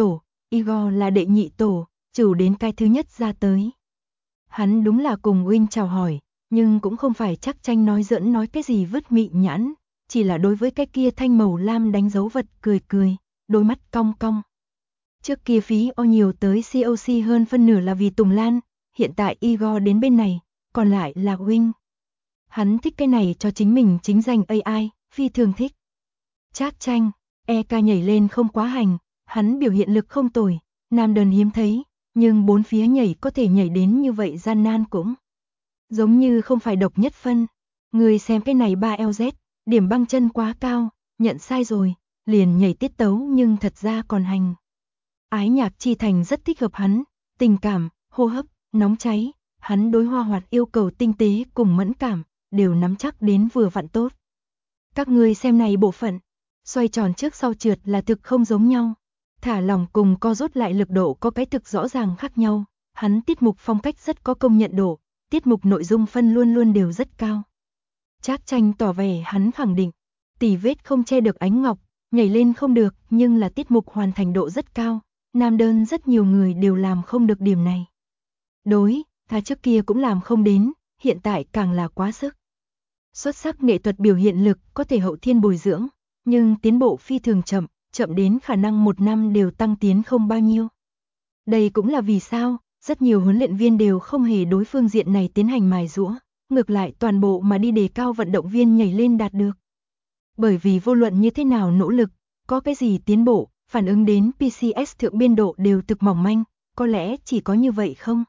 Igor là đệ nhị tổ, chủ đến cái thứ nhất ra tới. Hắn đúng là cùng Wing chào hỏi, nhưng cũng không phải chắc tranh nói giỡn nói cái gì vứt mị nhãn, chỉ là đối với cái kia thanh màu lam đánh dấu vật cười cười, đôi mắt cong cong. Trước kia phí o nhiều tới COC hơn phân nửa là vì Tùng Lan, hiện tại Igor đến bên này, còn lại là Wing. Hắn thích cái này cho chính mình chính danh AI, phi thường thích. Trác tranh, EK nhảy lên không quá hành, hắn biểu hiện lực không tồi, nam đơn hiếm thấy, nhưng bốn phía nhảy có thể nhảy đến như vậy gian nan cũng. Giống như không phải độc nhất phân. Người xem cái này 3LZ, điểm băng chân quá cao, nhận sai rồi, liền nhảy tiết tấu nhưng thật ra còn hành. Ái nhạc chi thành rất thích hợp hắn, tình cảm, hô hấp, nóng cháy, hắn đối hoa hoạt yêu cầu tinh tế cùng mẫn cảm, đều nắm chắc đến vừa vặn tốt. Các ngươi xem này bộ phận, xoay tròn trước sau trượt là thực không giống nhau. Thả lỏng cùng co rút lại lực độ có cái thực rõ ràng khác nhau, hắn tiết mục phong cách rất có công nhận độ, tiết mục nội dung phân luôn luôn đều rất cao. Trác tranh tỏ vẻ hắn khẳng định, tỉ vết không che được ánh ngọc, nhảy lên không được nhưng là tiết mục hoàn thành độ rất cao, nam đơn rất nhiều người đều làm không được điểm này. Đối, ta trước kia cũng làm không đến, hiện tại càng là quá sức. Xuất sắc nghệ thuật biểu hiện lực có thể hậu thiên bồi dưỡng, nhưng tiến bộ phi thường chậm, chậm đến khả năng một năm đều tăng tiến không bao nhiêu. Đây cũng là vì sao, rất nhiều huấn luyện viên đều không hề đối phương diện này tiến hành mài giũa, ngược lại toàn bộ mà đi đề cao vận động viên nhảy lên đạt được. Bởi vì vô luận như thế nào nỗ lực, có cái gì tiến bộ, phản ứng đến PCS thượng biên độ đều thực mỏng manh, có lẽ chỉ có như vậy không?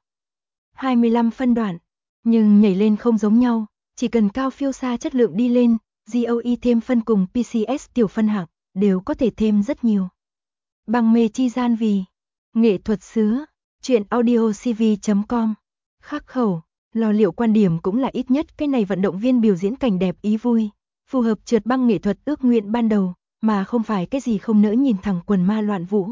25 phân đoạn, nhưng nhảy lên không giống nhau, chỉ cần cao phiêu xa chất lượng đi lên, GOE thêm phân cùng PCS tiểu phân hạng, đều có thể thêm rất nhiều. Bằng mê chi gian vì nghệ thuật xứ, chuyện audiocv.com, khắc khẩu, lo liệu quan điểm cũng là ít nhất cái này vận động viên biểu diễn cảnh đẹp ý vui, phù hợp trượt băng nghệ thuật ước nguyện ban đầu, mà không phải cái gì không nỡ nhìn thẳng quần ma loạn vũ.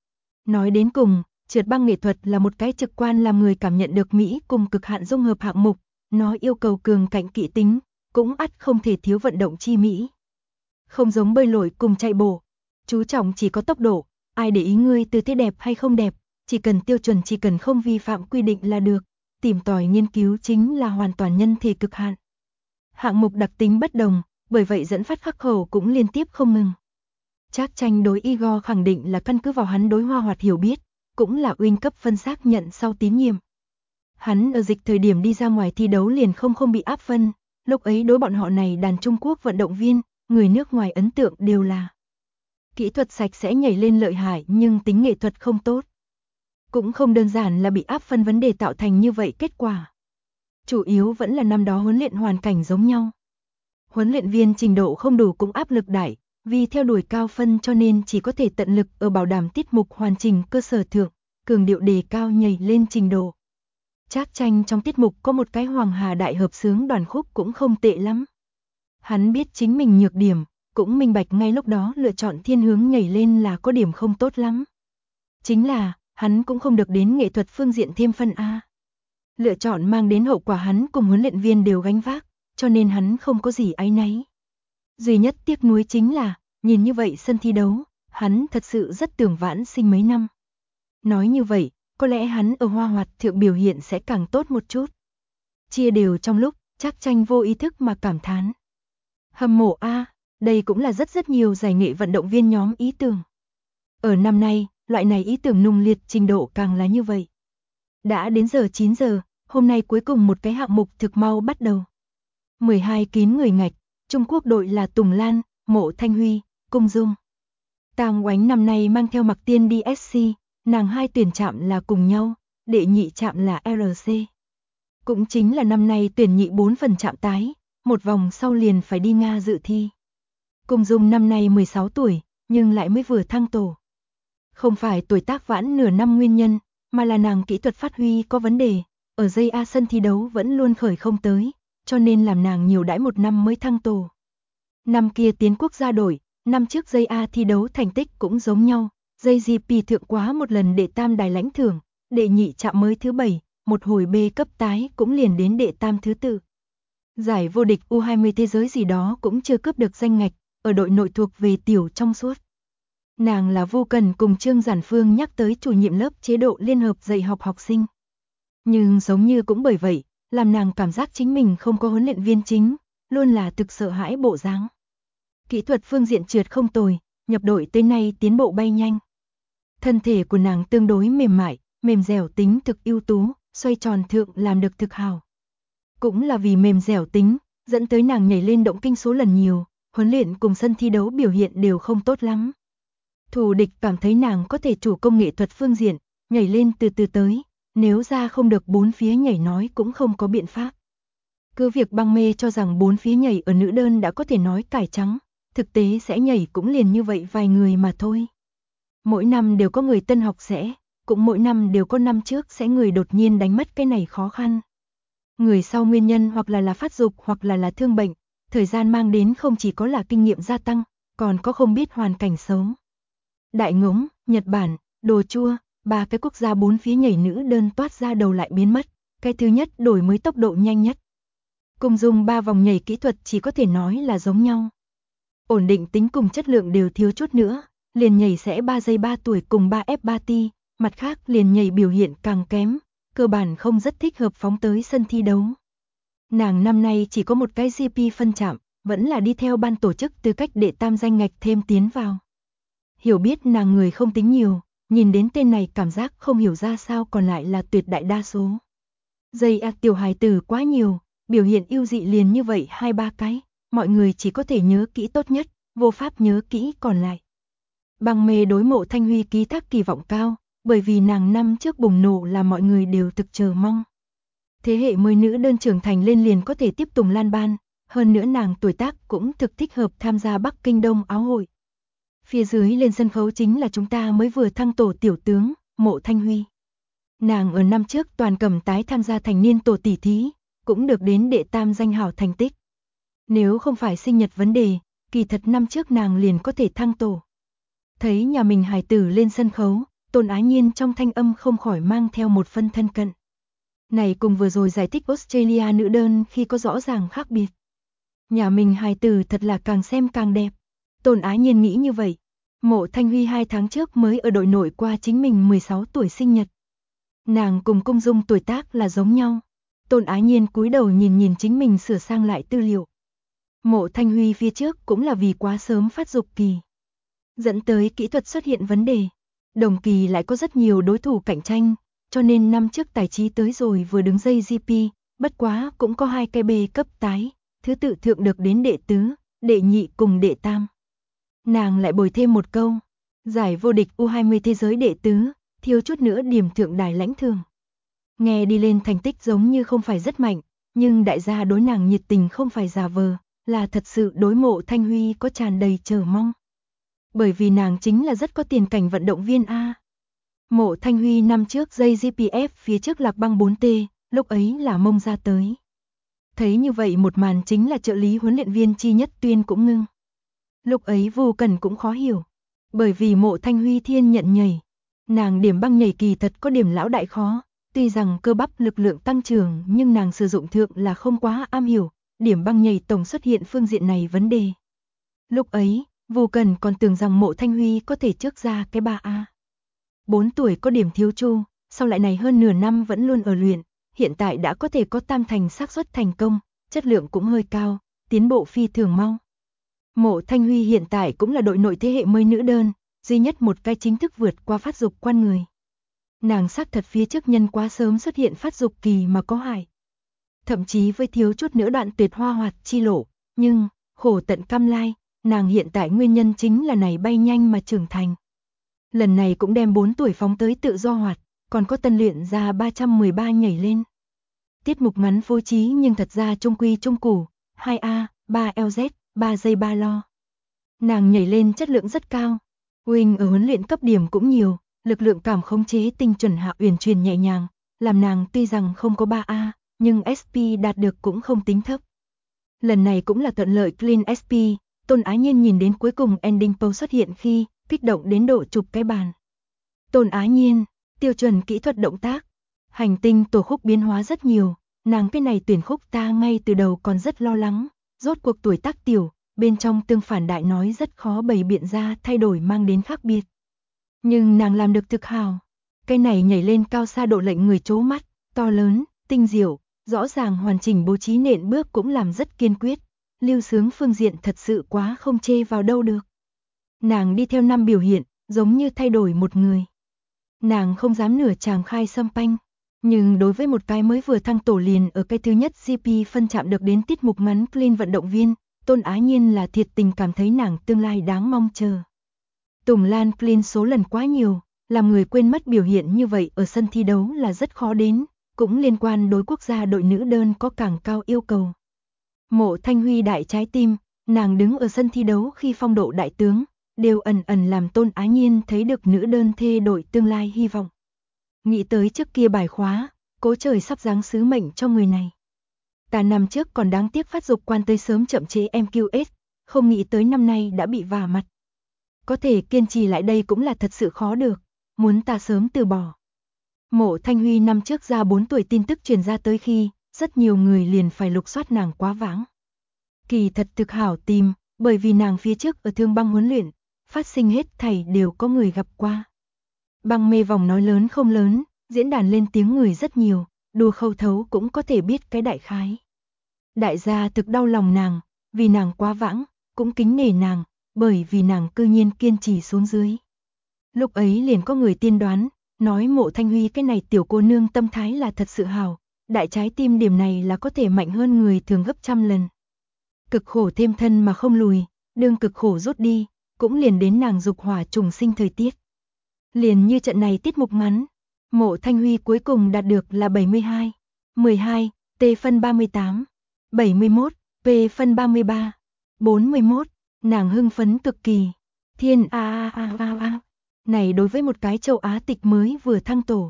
Nói đến cùng, trượt băng nghệ thuật là một cái trực quan làm người cảm nhận được Mỹ cùng cực hạn dung hợp hạng mục, nó yêu cầu cường cạnh kỹ tính, cũng ắt không thể thiếu vận động chi Mỹ. Không giống bơi lội cùng chạy bộ, chú trọng chỉ có tốc độ, ai để ý ngươi tư thế đẹp hay không đẹp, chỉ cần tiêu chuẩn chỉ cần không vi phạm quy định là được, tìm tòi nghiên cứu chính là hoàn toàn nhân thể cực hạn. Hạng mục đặc tính bất đồng, bởi vậy dẫn phát khắc khẩu cũng liên tiếp không ngừng. Trác tranh đối Igor khẳng định là căn cứ vào hắn đối hoa hoạt hiểu biết, cũng là Wing cấp phân xác nhận sau tín nhiệm. Hắn ở dịch thời điểm đi ra ngoài thi đấu liền không bị áp phân, lúc ấy đối bọn họ này đàn Trung Quốc vận động viên, người nước ngoài ấn tượng đều là kỹ thuật sạch sẽ nhảy lên lợi hại nhưng tính nghệ thuật không tốt. Cũng không đơn giản là bị áp phân vấn đề tạo thành như vậy kết quả. Chủ yếu vẫn là năm đó huấn luyện hoàn cảnh giống nhau. Huấn luyện viên trình độ không đủ cũng áp lực đại, vì theo đuổi cao phân cho nên chỉ có thể tận lực ở bảo đảm tiết mục hoàn chỉnh cơ sở thượng, cường điệu đề cao nhảy lên trình độ. Trác tranh trong tiết mục có một cái Hoàng Hà đại hợp xướng đoàn khúc cũng không tệ lắm. Hắn biết chính mình nhược điểm, cũng minh bạch ngay lúc đó lựa chọn thiên hướng nhảy lên là có điểm không tốt lắm. Chính là, hắn cũng không được đến nghệ thuật phương diện thêm phân A. Lựa chọn mang đến hậu quả hắn cùng huấn luyện viên đều gánh vác, cho nên hắn không có gì áy náy. Duy nhất tiếc nuối chính là, nhìn như vậy sân thi đấu, hắn thật sự rất tưởng vãn sinh mấy năm. Nói như vậy, có lẽ hắn ở hoa hoạt thượng biểu hiện sẽ càng tốt một chút. Chia đều trong lúc, Trác tranh vô ý thức mà cảm thán. Hâm mộ A, đây cũng là rất nhiều giải nghệ vận động viên nhóm ý tưởng. Ở năm nay, loại này ý tưởng nung liệt trình độ càng là như vậy. Đã đến giờ 9 giờ, hôm nay cuối cùng một cái hạng mục thực mau bắt đầu. 12 kín người ngạch, Trung Quốc đội là Tùng Lan, Mộ Thanh Huy, Cung Dung. Tang Oánh năm nay mang theo Mặc Tiên đi SC, nàng hai tuyển chạm là cùng nhau, đệ nhị chạm là RC. Cũng chính là năm nay tuyển nhị 4 phần chạm tái, một vòng sau liền phải đi Nga dự thi. Cung Dung năm nay 16 tuổi, nhưng lại mới vừa thăng tổ. Không phải tuổi tác vãn nửa năm nguyên nhân, mà là nàng kỹ thuật phát huy có vấn đề, ở dây A sân thi đấu vẫn luôn khởi không tới, cho nên làm nàng nhiều đãi một năm mới thăng tổ. Năm kia tiến quốc gia đội, năm trước dây A thi đấu thành tích cũng giống nhau, dây GP thượng quá một lần đệ tam đài lãnh thưởng, đệ nhị chạm mới thứ 7, một hồi B cấp tái cũng liền đến đệ tam thứ 4. Giải vô địch U20 thế giới gì đó cũng chưa cướp được danh ngạch, ở đội nội thuộc về tiểu trong suốt. Nàng là Vu Cần cùng Trương Giản Phương nhắc tới chủ nhiệm lớp chế độ liên hợp dạy học học sinh. Nhưng giống như cũng bởi vậy, làm nàng cảm giác chính mình không có huấn luyện viên chính, luôn là thực sợ hãi bộ dáng. Kỹ thuật phương diện trượt không tồi, nhập đội tới nay tiến bộ bay nhanh. Thân thể của nàng tương đối mềm mại, mềm dẻo tính thực ưu tú, xoay tròn thượng làm được thực hào. Cũng là vì mềm dẻo tính, dẫn tới nàng nhảy lên động kinh số lần nhiều, huấn luyện cùng sân thi đấu biểu hiện đều không tốt lắm. Thù địch cảm thấy nàng có thể chủ công nghệ thuật phương diện, nhảy lên từ từ tới, nếu ra không được bốn phía nhảy nói cũng không có biện pháp. Cứ việc Băng Mê cho rằng bốn phía nhảy ở nữ đơn đã có thể nói cải trắng, thực tế sẽ nhảy cũng liền như vậy vài người mà thôi. Mỗi năm đều có người tân học sẽ, cũng mỗi năm đều có năm trước sẽ người đột nhiên đánh mất cái này khó khăn. Người sau nguyên nhân hoặc là phát dục hoặc là thương bệnh, thời gian mang đến không chỉ có là kinh nghiệm gia tăng, còn có không biết hoàn cảnh xấu. Đại Ngỗng, Nhật Bản, Đồ Chua, ba cái quốc gia bốn phía nhảy nữ đơn toát ra đầu lại biến mất, cái thứ nhất đổi mới tốc độ nhanh nhất. Cùng dùng 3 vòng nhảy kỹ thuật chỉ có thể nói là giống nhau. Ổn định tính cùng chất lượng đều thiếu chút nữa, liền nhảy sẽ 3 giây 3 tuổi cùng 3F3 ti, mặt khác liền nhảy biểu hiện càng kém, cơ bản không rất thích hợp phóng tới sân thi đấu. Nàng năm nay chỉ có một cái GP phân chạm, vẫn là đi theo ban tổ chức tư cách đệ tam danh ngạch thêm tiến vào. Hiểu biết nàng người không tính nhiều, nhìn đến tên này cảm giác không hiểu ra sao còn lại là tuyệt đại đa số. Dây tiểu hài tử quá nhiều, biểu hiện ưu dị liền như vậy 2-3 cái, mọi người chỉ có thể nhớ kỹ tốt nhất, vô pháp nhớ kỹ còn lại. Băng Mê đối Mộ Thanh Huy ký thác kỳ vọng cao, bởi vì nàng năm trước bùng nổ là mọi người đều thực chờ mong. Thế hệ mới nữ đơn trưởng thành lên liền có thể tiếp tục lan ban, hơn nữa nàng tuổi tác cũng thực thích hợp tham gia Bắc Kinh Đông Áo hội. Phía dưới lên sân khấu chính là chúng ta mới vừa thăng tổ tiểu tướng, Mộ Thanh Huy. Nàng ở năm trước toàn cầm tái tham gia thành niên tổ tỷ thí, cũng được đến đệ tam danh hảo thành tích. Nếu không phải sinh nhật vấn đề, kỳ thật năm trước nàng liền có thể thăng tổ. Thấy nhà mình hài tử lên sân khấu, Tôn Ái Nhiên trong thanh âm không khỏi mang theo một phân thân cận. Này cùng vừa rồi giải thích Australia nữ đơn khi có rõ ràng khác biệt. Nhà mình hài tử thật là càng xem càng đẹp. Tôn Ái Nhiên nghĩ như vậy. Mộ Thanh Huy 2 tháng trước mới ở đội nội qua chính mình 16 tuổi sinh nhật. Nàng cùng Cung Dung tuổi tác là giống nhau. Tôn Ái Nhiên cúi đầu nhìn chính mình sửa sang lại tư liệu. Mộ Thanh Huy phía trước cũng là vì quá sớm phát dục kỳ, dẫn tới kỹ thuật xuất hiện vấn đề. Đồng kỳ lại có rất nhiều đối thủ cạnh tranh, cho nên năm trước tài trí tới rồi vừa đứng dây GP, bất quá cũng có 2 cái B cấp tái, thứ tự thượng được đến đệ tứ, đệ nhị cùng đệ tam. Nàng lại bồi thêm một câu, giải vô địch U20 thế giới đệ tứ, thiếu chút nữa điểm thượng đài lãnh thường. Nghe đi lên thành tích giống như không phải rất mạnh, nhưng đại gia đối nàng nhiệt tình không phải giả vờ, là thật sự đối Mộ Thanh Huy có tràn đầy chờ mong. Bởi vì nàng chính là rất có tiền cảnh vận động viên A. Mộ Thanh Huy năm trước dây GPF phía trước Lạc Băng 4T, lúc ấy là mông ra tới. Thấy như vậy một màn chính là trợ lý huấn luyện viên Chi Nhất Tuyên cũng ngưng. Lúc ấy Vu Cần cũng khó hiểu, bởi vì Mộ Thanh Huy thiên nhận nhảy, nàng điểm băng nhảy kỳ thật có điểm lão đại khó, tuy rằng cơ bắp lực lượng tăng trưởng nhưng nàng sử dụng thượng là không quá am hiểu, điểm băng nhảy tổng xuất hiện phương diện này vấn đề. Lúc ấy, Vu Cần còn tưởng rằng Mộ Thanh Huy có thể trước ra cái 3A. 4 tuổi có điểm thiếu chu, sau lại này hơn nửa năm vẫn luôn ở luyện, hiện tại đã có thể có tam thành xác suất thành công, chất lượng cũng hơi cao, tiến bộ phi thường mau. Mộ Thanh Huy hiện tại cũng là đội nội thế hệ mới nữ đơn, duy nhất một cái chính thức vượt qua phát dục quan người. Nàng xác thật phía trước nhân quá sớm xuất hiện phát dục kỳ mà có hại. Thậm chí với thiếu chút nữa đoạn tuyệt hoa hoạt chi lộ, nhưng, khổ tận cam lai, nàng hiện tại nguyên nhân chính là này bay nhanh mà trưởng thành. Lần này cũng đem 4 tuổi phóng tới tự do hoạt, còn có tân luyện ra 313 nhảy lên. Tiết mục ngắn phối trí nhưng thật ra trung quy trung củ, 2A, 3LZ, 3 giây 3 lo. Nàng nhảy lên chất lượng rất cao. Wing ở huấn luyện cấp điểm cũng nhiều, lực lượng cảm khống chế tinh chuẩn hạ uyển chuyển nhẹ nhàng, làm nàng tuy rằng không có 3A, nhưng SP đạt được cũng không tính thấp. Lần này cũng là thuận lợi clean SP, Tôn Ái Nhiên nhìn đến cuối cùng ending pose xuất hiện khi kích động đến độ chụp cái bàn. Tôn Ái Nhiên, tiêu chuẩn kỹ thuật động tác, hành tinh tổ khúc biến hóa rất nhiều, nàng cái này tuyển khúc ta ngay từ đầu còn rất lo lắng, rốt cuộc tuổi tác tiểu, bên trong tương phản đại nói rất khó bày biện ra thay đổi mang đến khác biệt. Nhưng nàng làm được thực hào. Cái này nhảy lên cao xa độ lệnh người chố mắt, to lớn, tinh diệu, rõ ràng hoàn chỉnh bố trí nện bước cũng làm rất kiên quyết. Lưu Sướng phương diện thật sự quá không chê vào đâu được. Nàng đi theo năm biểu hiện, giống như thay đổi một người. Nàng không dám nửa chàng khai xâm panh, nhưng đối với một cái mới vừa thăng tổ liền ở cái thứ nhất GP phân chạm được đến tiết mục ngắn clean vận động viên, Tôn Á Nhiên là thiệt tình cảm thấy nàng tương lai đáng mong chờ. Tùng Lan clean số lần quá nhiều, làm người quên mất biểu hiện như vậy ở sân thi đấu là rất khó đến, cũng liên quan đối quốc gia đội nữ đơn có càng cao yêu cầu. Mộ Thanh Huy đại trái tim, nàng đứng ở sân thi đấu khi phong độ đại tướng, đều ẩn ẩn làm Tôn Á Nhiên thấy được nữ đơn thê đội tương lai hy vọng. Nghĩ tới trước kia bài khóa, cố trời sắp giáng sứ mệnh cho người này. Ta năm trước còn đáng tiếc phát dục quan tới sớm chậm chế MQS, không nghĩ tới năm nay đã bị vả mặt. Có thể kiên trì lại đây cũng là thật sự khó được, muốn ta sớm từ bỏ. Mộ Thanh Huy năm trước ra 4 tuổi tin tức truyền ra tới khi, rất nhiều người liền phải lục soát nàng quá vãng. Kỳ thật thực hảo tìm, bởi vì nàng phía trước ở Thương Băng huấn luyện, phát sinh hết thảy đều có người gặp qua. Băng mê vòng nói lớn không lớn, diễn đàn lên tiếng người rất nhiều, đùa khâu thấu cũng có thể biết cái đại khái. Đại gia thực đau lòng nàng, vì nàng quá vãng, cũng kính nể nàng, bởi vì nàng cư nhiên kiên trì xuống dưới. Lúc ấy liền có người tiên đoán, nói Mộ Thanh Huy cái này tiểu cô nương tâm thái là thật sự hào, đại trái tim điểm này là có thể mạnh hơn người thường gấp trăm lần. Cực khổ thêm thân mà không lùi, đương cực khổ rút đi, cũng liền đến nàng dục hỏa trùng sinh thời tiết. Liền như trận này tiết mục ngắn, Mộ Thanh Huy cuối cùng đạt được là 72, 12, T phân 38, 71, P phân 33, 41, nàng hưng phấn cực kỳ. Thiên a. Này đối với một cái châu Á tịch mới vừa thăng tổ.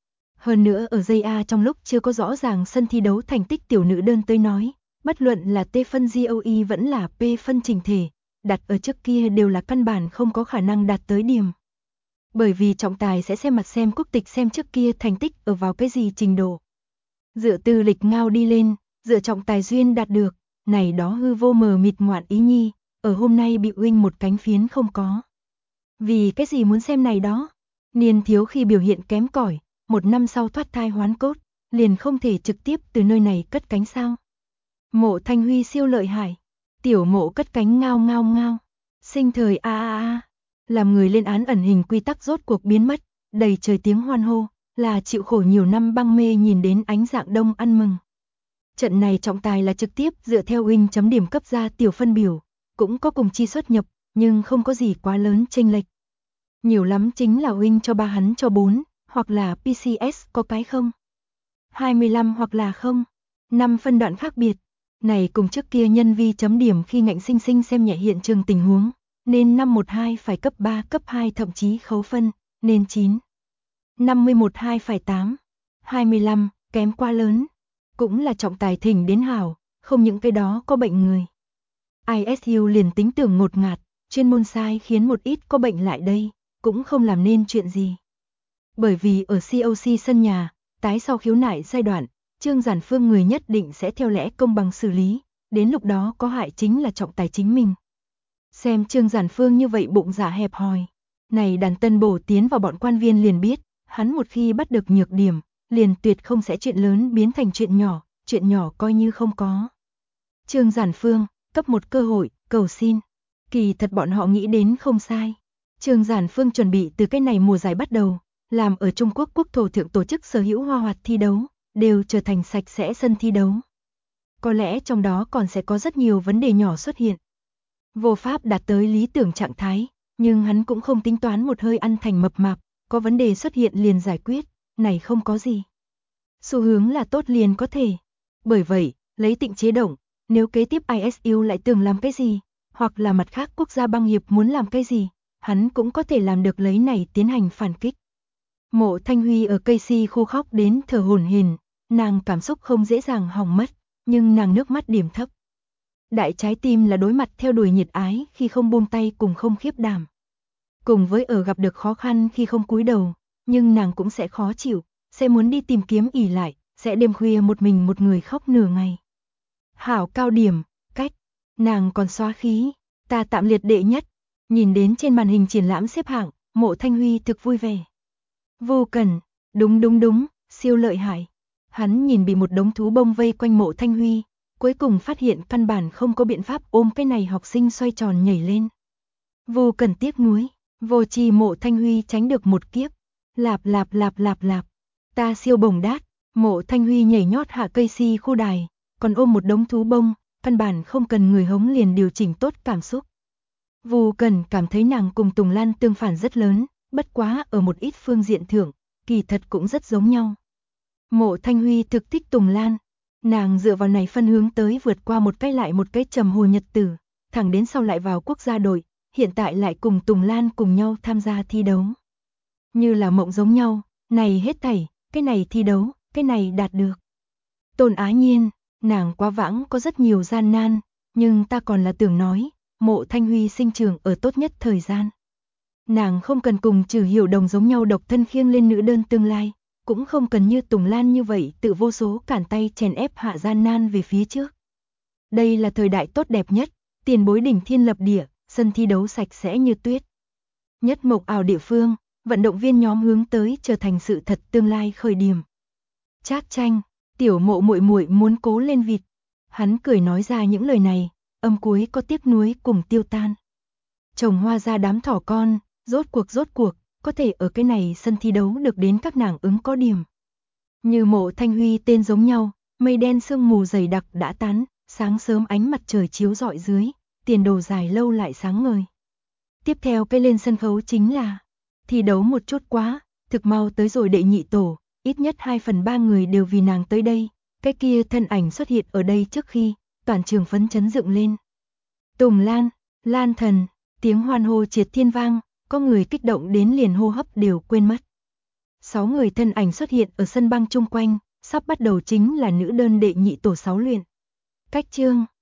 Hơn nữa ở JA trong lúc chưa có rõ ràng sân thi đấu thành tích tiểu nữ đơn tới nói, bất luận là T phân GOE vẫn là P phân chỉnh thể, đặt ở trước kia đều là căn bản không có khả năng đạt tới điểm. Bởi vì trọng tài sẽ xem mặt xem quốc tịch xem trước kia thành tích ở vào cái gì trình độ. Dựa từ lịch ngao đi lên, dựa trọng tài duyên đạt được, này đó hư vô mờ mịt ngoạn ý nhi, ở hôm nay bị huynh một cánh phiến không có. Vì cái gì muốn xem này đó? Niên thiếu khi biểu hiện kém cỏi, một năm sau thoát thai hoán cốt, liền không thể trực tiếp từ nơi này cất cánh sao? Mộ Thanh Huy siêu lợi hại, tiểu Mộ cất cánh ngao ngao ngao, sinh thời a. Làm người lên án ẩn hình quy tắc rốt cuộc biến mất, đầy trời tiếng hoan hô, là chịu khổ nhiều năm băng mê nhìn đến ánh dạng đông ăn mừng. Trận này trọng tài là trực tiếp dựa theo huynh chấm điểm cấp ra tiểu phân biểu, cũng có cùng chi xuất nhập, nhưng không có gì quá lớn chênh lệch. Nhiều lắm chính là huynh cho 3 hắn cho 4, hoặc là PCS có cái không. 25 hoặc là không. 5 phân đoạn khác biệt. Này cùng trước kia nhân vi chấm điểm khi ngạnh sinh sinh xem nhẹ hiện trường tình huống, nên 512 phải cấp 3 cấp 2 thậm chí khấu phân, nên 9. 512 phải 8. 25, kém quá lớn. Cũng là trọng tài thỉnh đến hảo, không những cái đó có bệnh người. ISU liền tính tưởng ngột ngạt, chuyên môn sai khiến một ít có bệnh lại đây, cũng không làm nên chuyện gì. Bởi vì ở COC sân nhà, tái sau khiếu nại giai đoạn, Trương Giản Phương người nhất định sẽ theo lẽ công bằng xử lý, đến lúc đó có hại chính là trọng tài chính mình. Xem Trương Giản Phương như vậy bụng dạ hẹp hòi, này đàn tân bổ tiến vào bọn quan viên liền biết, hắn một khi bắt được nhược điểm, liền tuyệt không sẽ chuyện lớn biến thành chuyện nhỏ coi như không có. Trương Giản Phương, cấp một cơ hội, cầu xin. Kỳ thật bọn họ nghĩ đến không sai. Trương Giản Phương chuẩn bị từ cái này mùa giải bắt đầu, làm ở Trung Quốc quốc thổ thượng tổ chức sở hữu hoa hoạt thi đấu, đều trở thành sạch sẽ sân thi đấu. Có lẽ trong đó còn sẽ có rất nhiều vấn đề nhỏ xuất hiện. Vô pháp đạt tới lý tưởng trạng thái, nhưng hắn cũng không tính toán một hơi ăn thành mập mạp, có vấn đề xuất hiện liền giải quyết, này không có gì. Xu hướng là tốt liền có thể. Bởi vậy, lấy tịnh chế động, nếu kế tiếp ISU lại tưởng làm cái gì, hoặc là mặt khác quốc gia băng hiệp muốn làm cái gì, hắn cũng có thể làm được lấy này tiến hành phản kích. Mộ Thanh Huy ở cây si khu khóc đến thở hổn hển, nàng cảm xúc không dễ dàng hỏng mất, nhưng nàng nước mắt điểm thấp. Đại trái tim là đối mặt theo đuổi nhiệt ái khi không buông tay cùng không khiếp đảm. Cùng với ở gặp được khó khăn khi không cúi đầu, nhưng nàng cũng sẽ khó chịu, sẽ muốn đi tìm kiếm ỉ lại, sẽ đêm khuya một mình một người khóc nửa ngày. Hảo cao điểm, cách, Nàng còn xóa khí, ta tạm liệt đệ nhất. Nhìn đến trên màn hình triển lãm xếp hạng, Mộ Thanh Huy thực vui vẻ. Vô Cẩn, đúng, siêu lợi hại. Hắn nhìn bị một đống thú bông vây quanh Mộ Thanh Huy, cuối cùng phát hiện căn bản không có biện pháp ôm cái này học sinh xoay tròn nhảy lên. Vô Cẩn tiếc nuối, vô tri Mộ Thanh Huy tránh được một kiếp. Lạp. Ta siêu bổng đát, Mộ Thanh Huy nhảy nhót hạ cây si khu đài, còn ôm một đống thú bông, căn bản không cần người hống liền điều chỉnh tốt cảm xúc. Vô Cẩn cảm thấy nàng cùng Tùng Lan tương phản rất lớn, bất quá ở một ít phương diện thưởng, kỳ thật cũng rất giống nhau. Mộ Thanh Huy thực thích Tùng Lan, nàng dựa vào này phân hướng tới vượt qua một cái lại một cái trầm hồi nhật tử, thẳng đến sau lại vào quốc gia đội, hiện tại lại cùng Tùng Lan cùng nhau tham gia thi đấu. Như là mộng giống nhau, này hết thảy, cái này thi đấu, cái này đạt được. Tôn Á Nhiên, nàng quá vãng có rất nhiều gian nan, nhưng ta còn là tưởng nói, Mộ Thanh Huy sinh trưởng ở tốt nhất thời gian. Nàng không cần cùng Trừ Hiểu Đồng giống nhau độc thân khiêng lên nữ đơn tương lai, cũng không cần như Tùng Lan như vậy tự vô số cản tay chèn ép hạ gian nan về phía trước. Đây là thời đại tốt đẹp nhất, tiền bối đỉnh thiên lập địa, sân thi đấu sạch sẽ như tuyết. Nhất mộc ảo địa phương, vận động viên nhóm hướng tới trở thành sự thật tương lai khởi điểm. Trác Tranh, tiểu Mộ muội muội muốn cố lên vịt. Hắn cười nói ra những lời này, âm cuối có tiếc nuối cùng tiêu tan. Trồng hoa ra đám thỏ con, rốt cuộc, có thể ở cái này sân thi đấu được đến các nàng ứng có điểm. Như Mộ Thanh Huy tên giống nhau, mây đen sương mù dày đặc đã tán, sáng sớm ánh mặt trời chiếu rọi dưới, tiền đồ dài lâu lại sáng ngời. Tiếp theo cái lên sân khấu chính là thi đấu một chút quá, thực mau tới rồi đệ nhị tổ, ít nhất 2/3 người đều vì nàng tới đây, cái kia thân ảnh xuất hiện ở đây trước khi, toàn trường phấn chấn dựng lên. Tùng Lan, Lan Thần, tiếng hoan hô triệt thiên vang, có người kích động đến liền hô hấp đều quên mất. 6 người thân ảnh xuất hiện ở sân băng chung quanh, sắp bắt đầu chính là nữ đơn đệ nhị tổ 6 luyện. Cách chương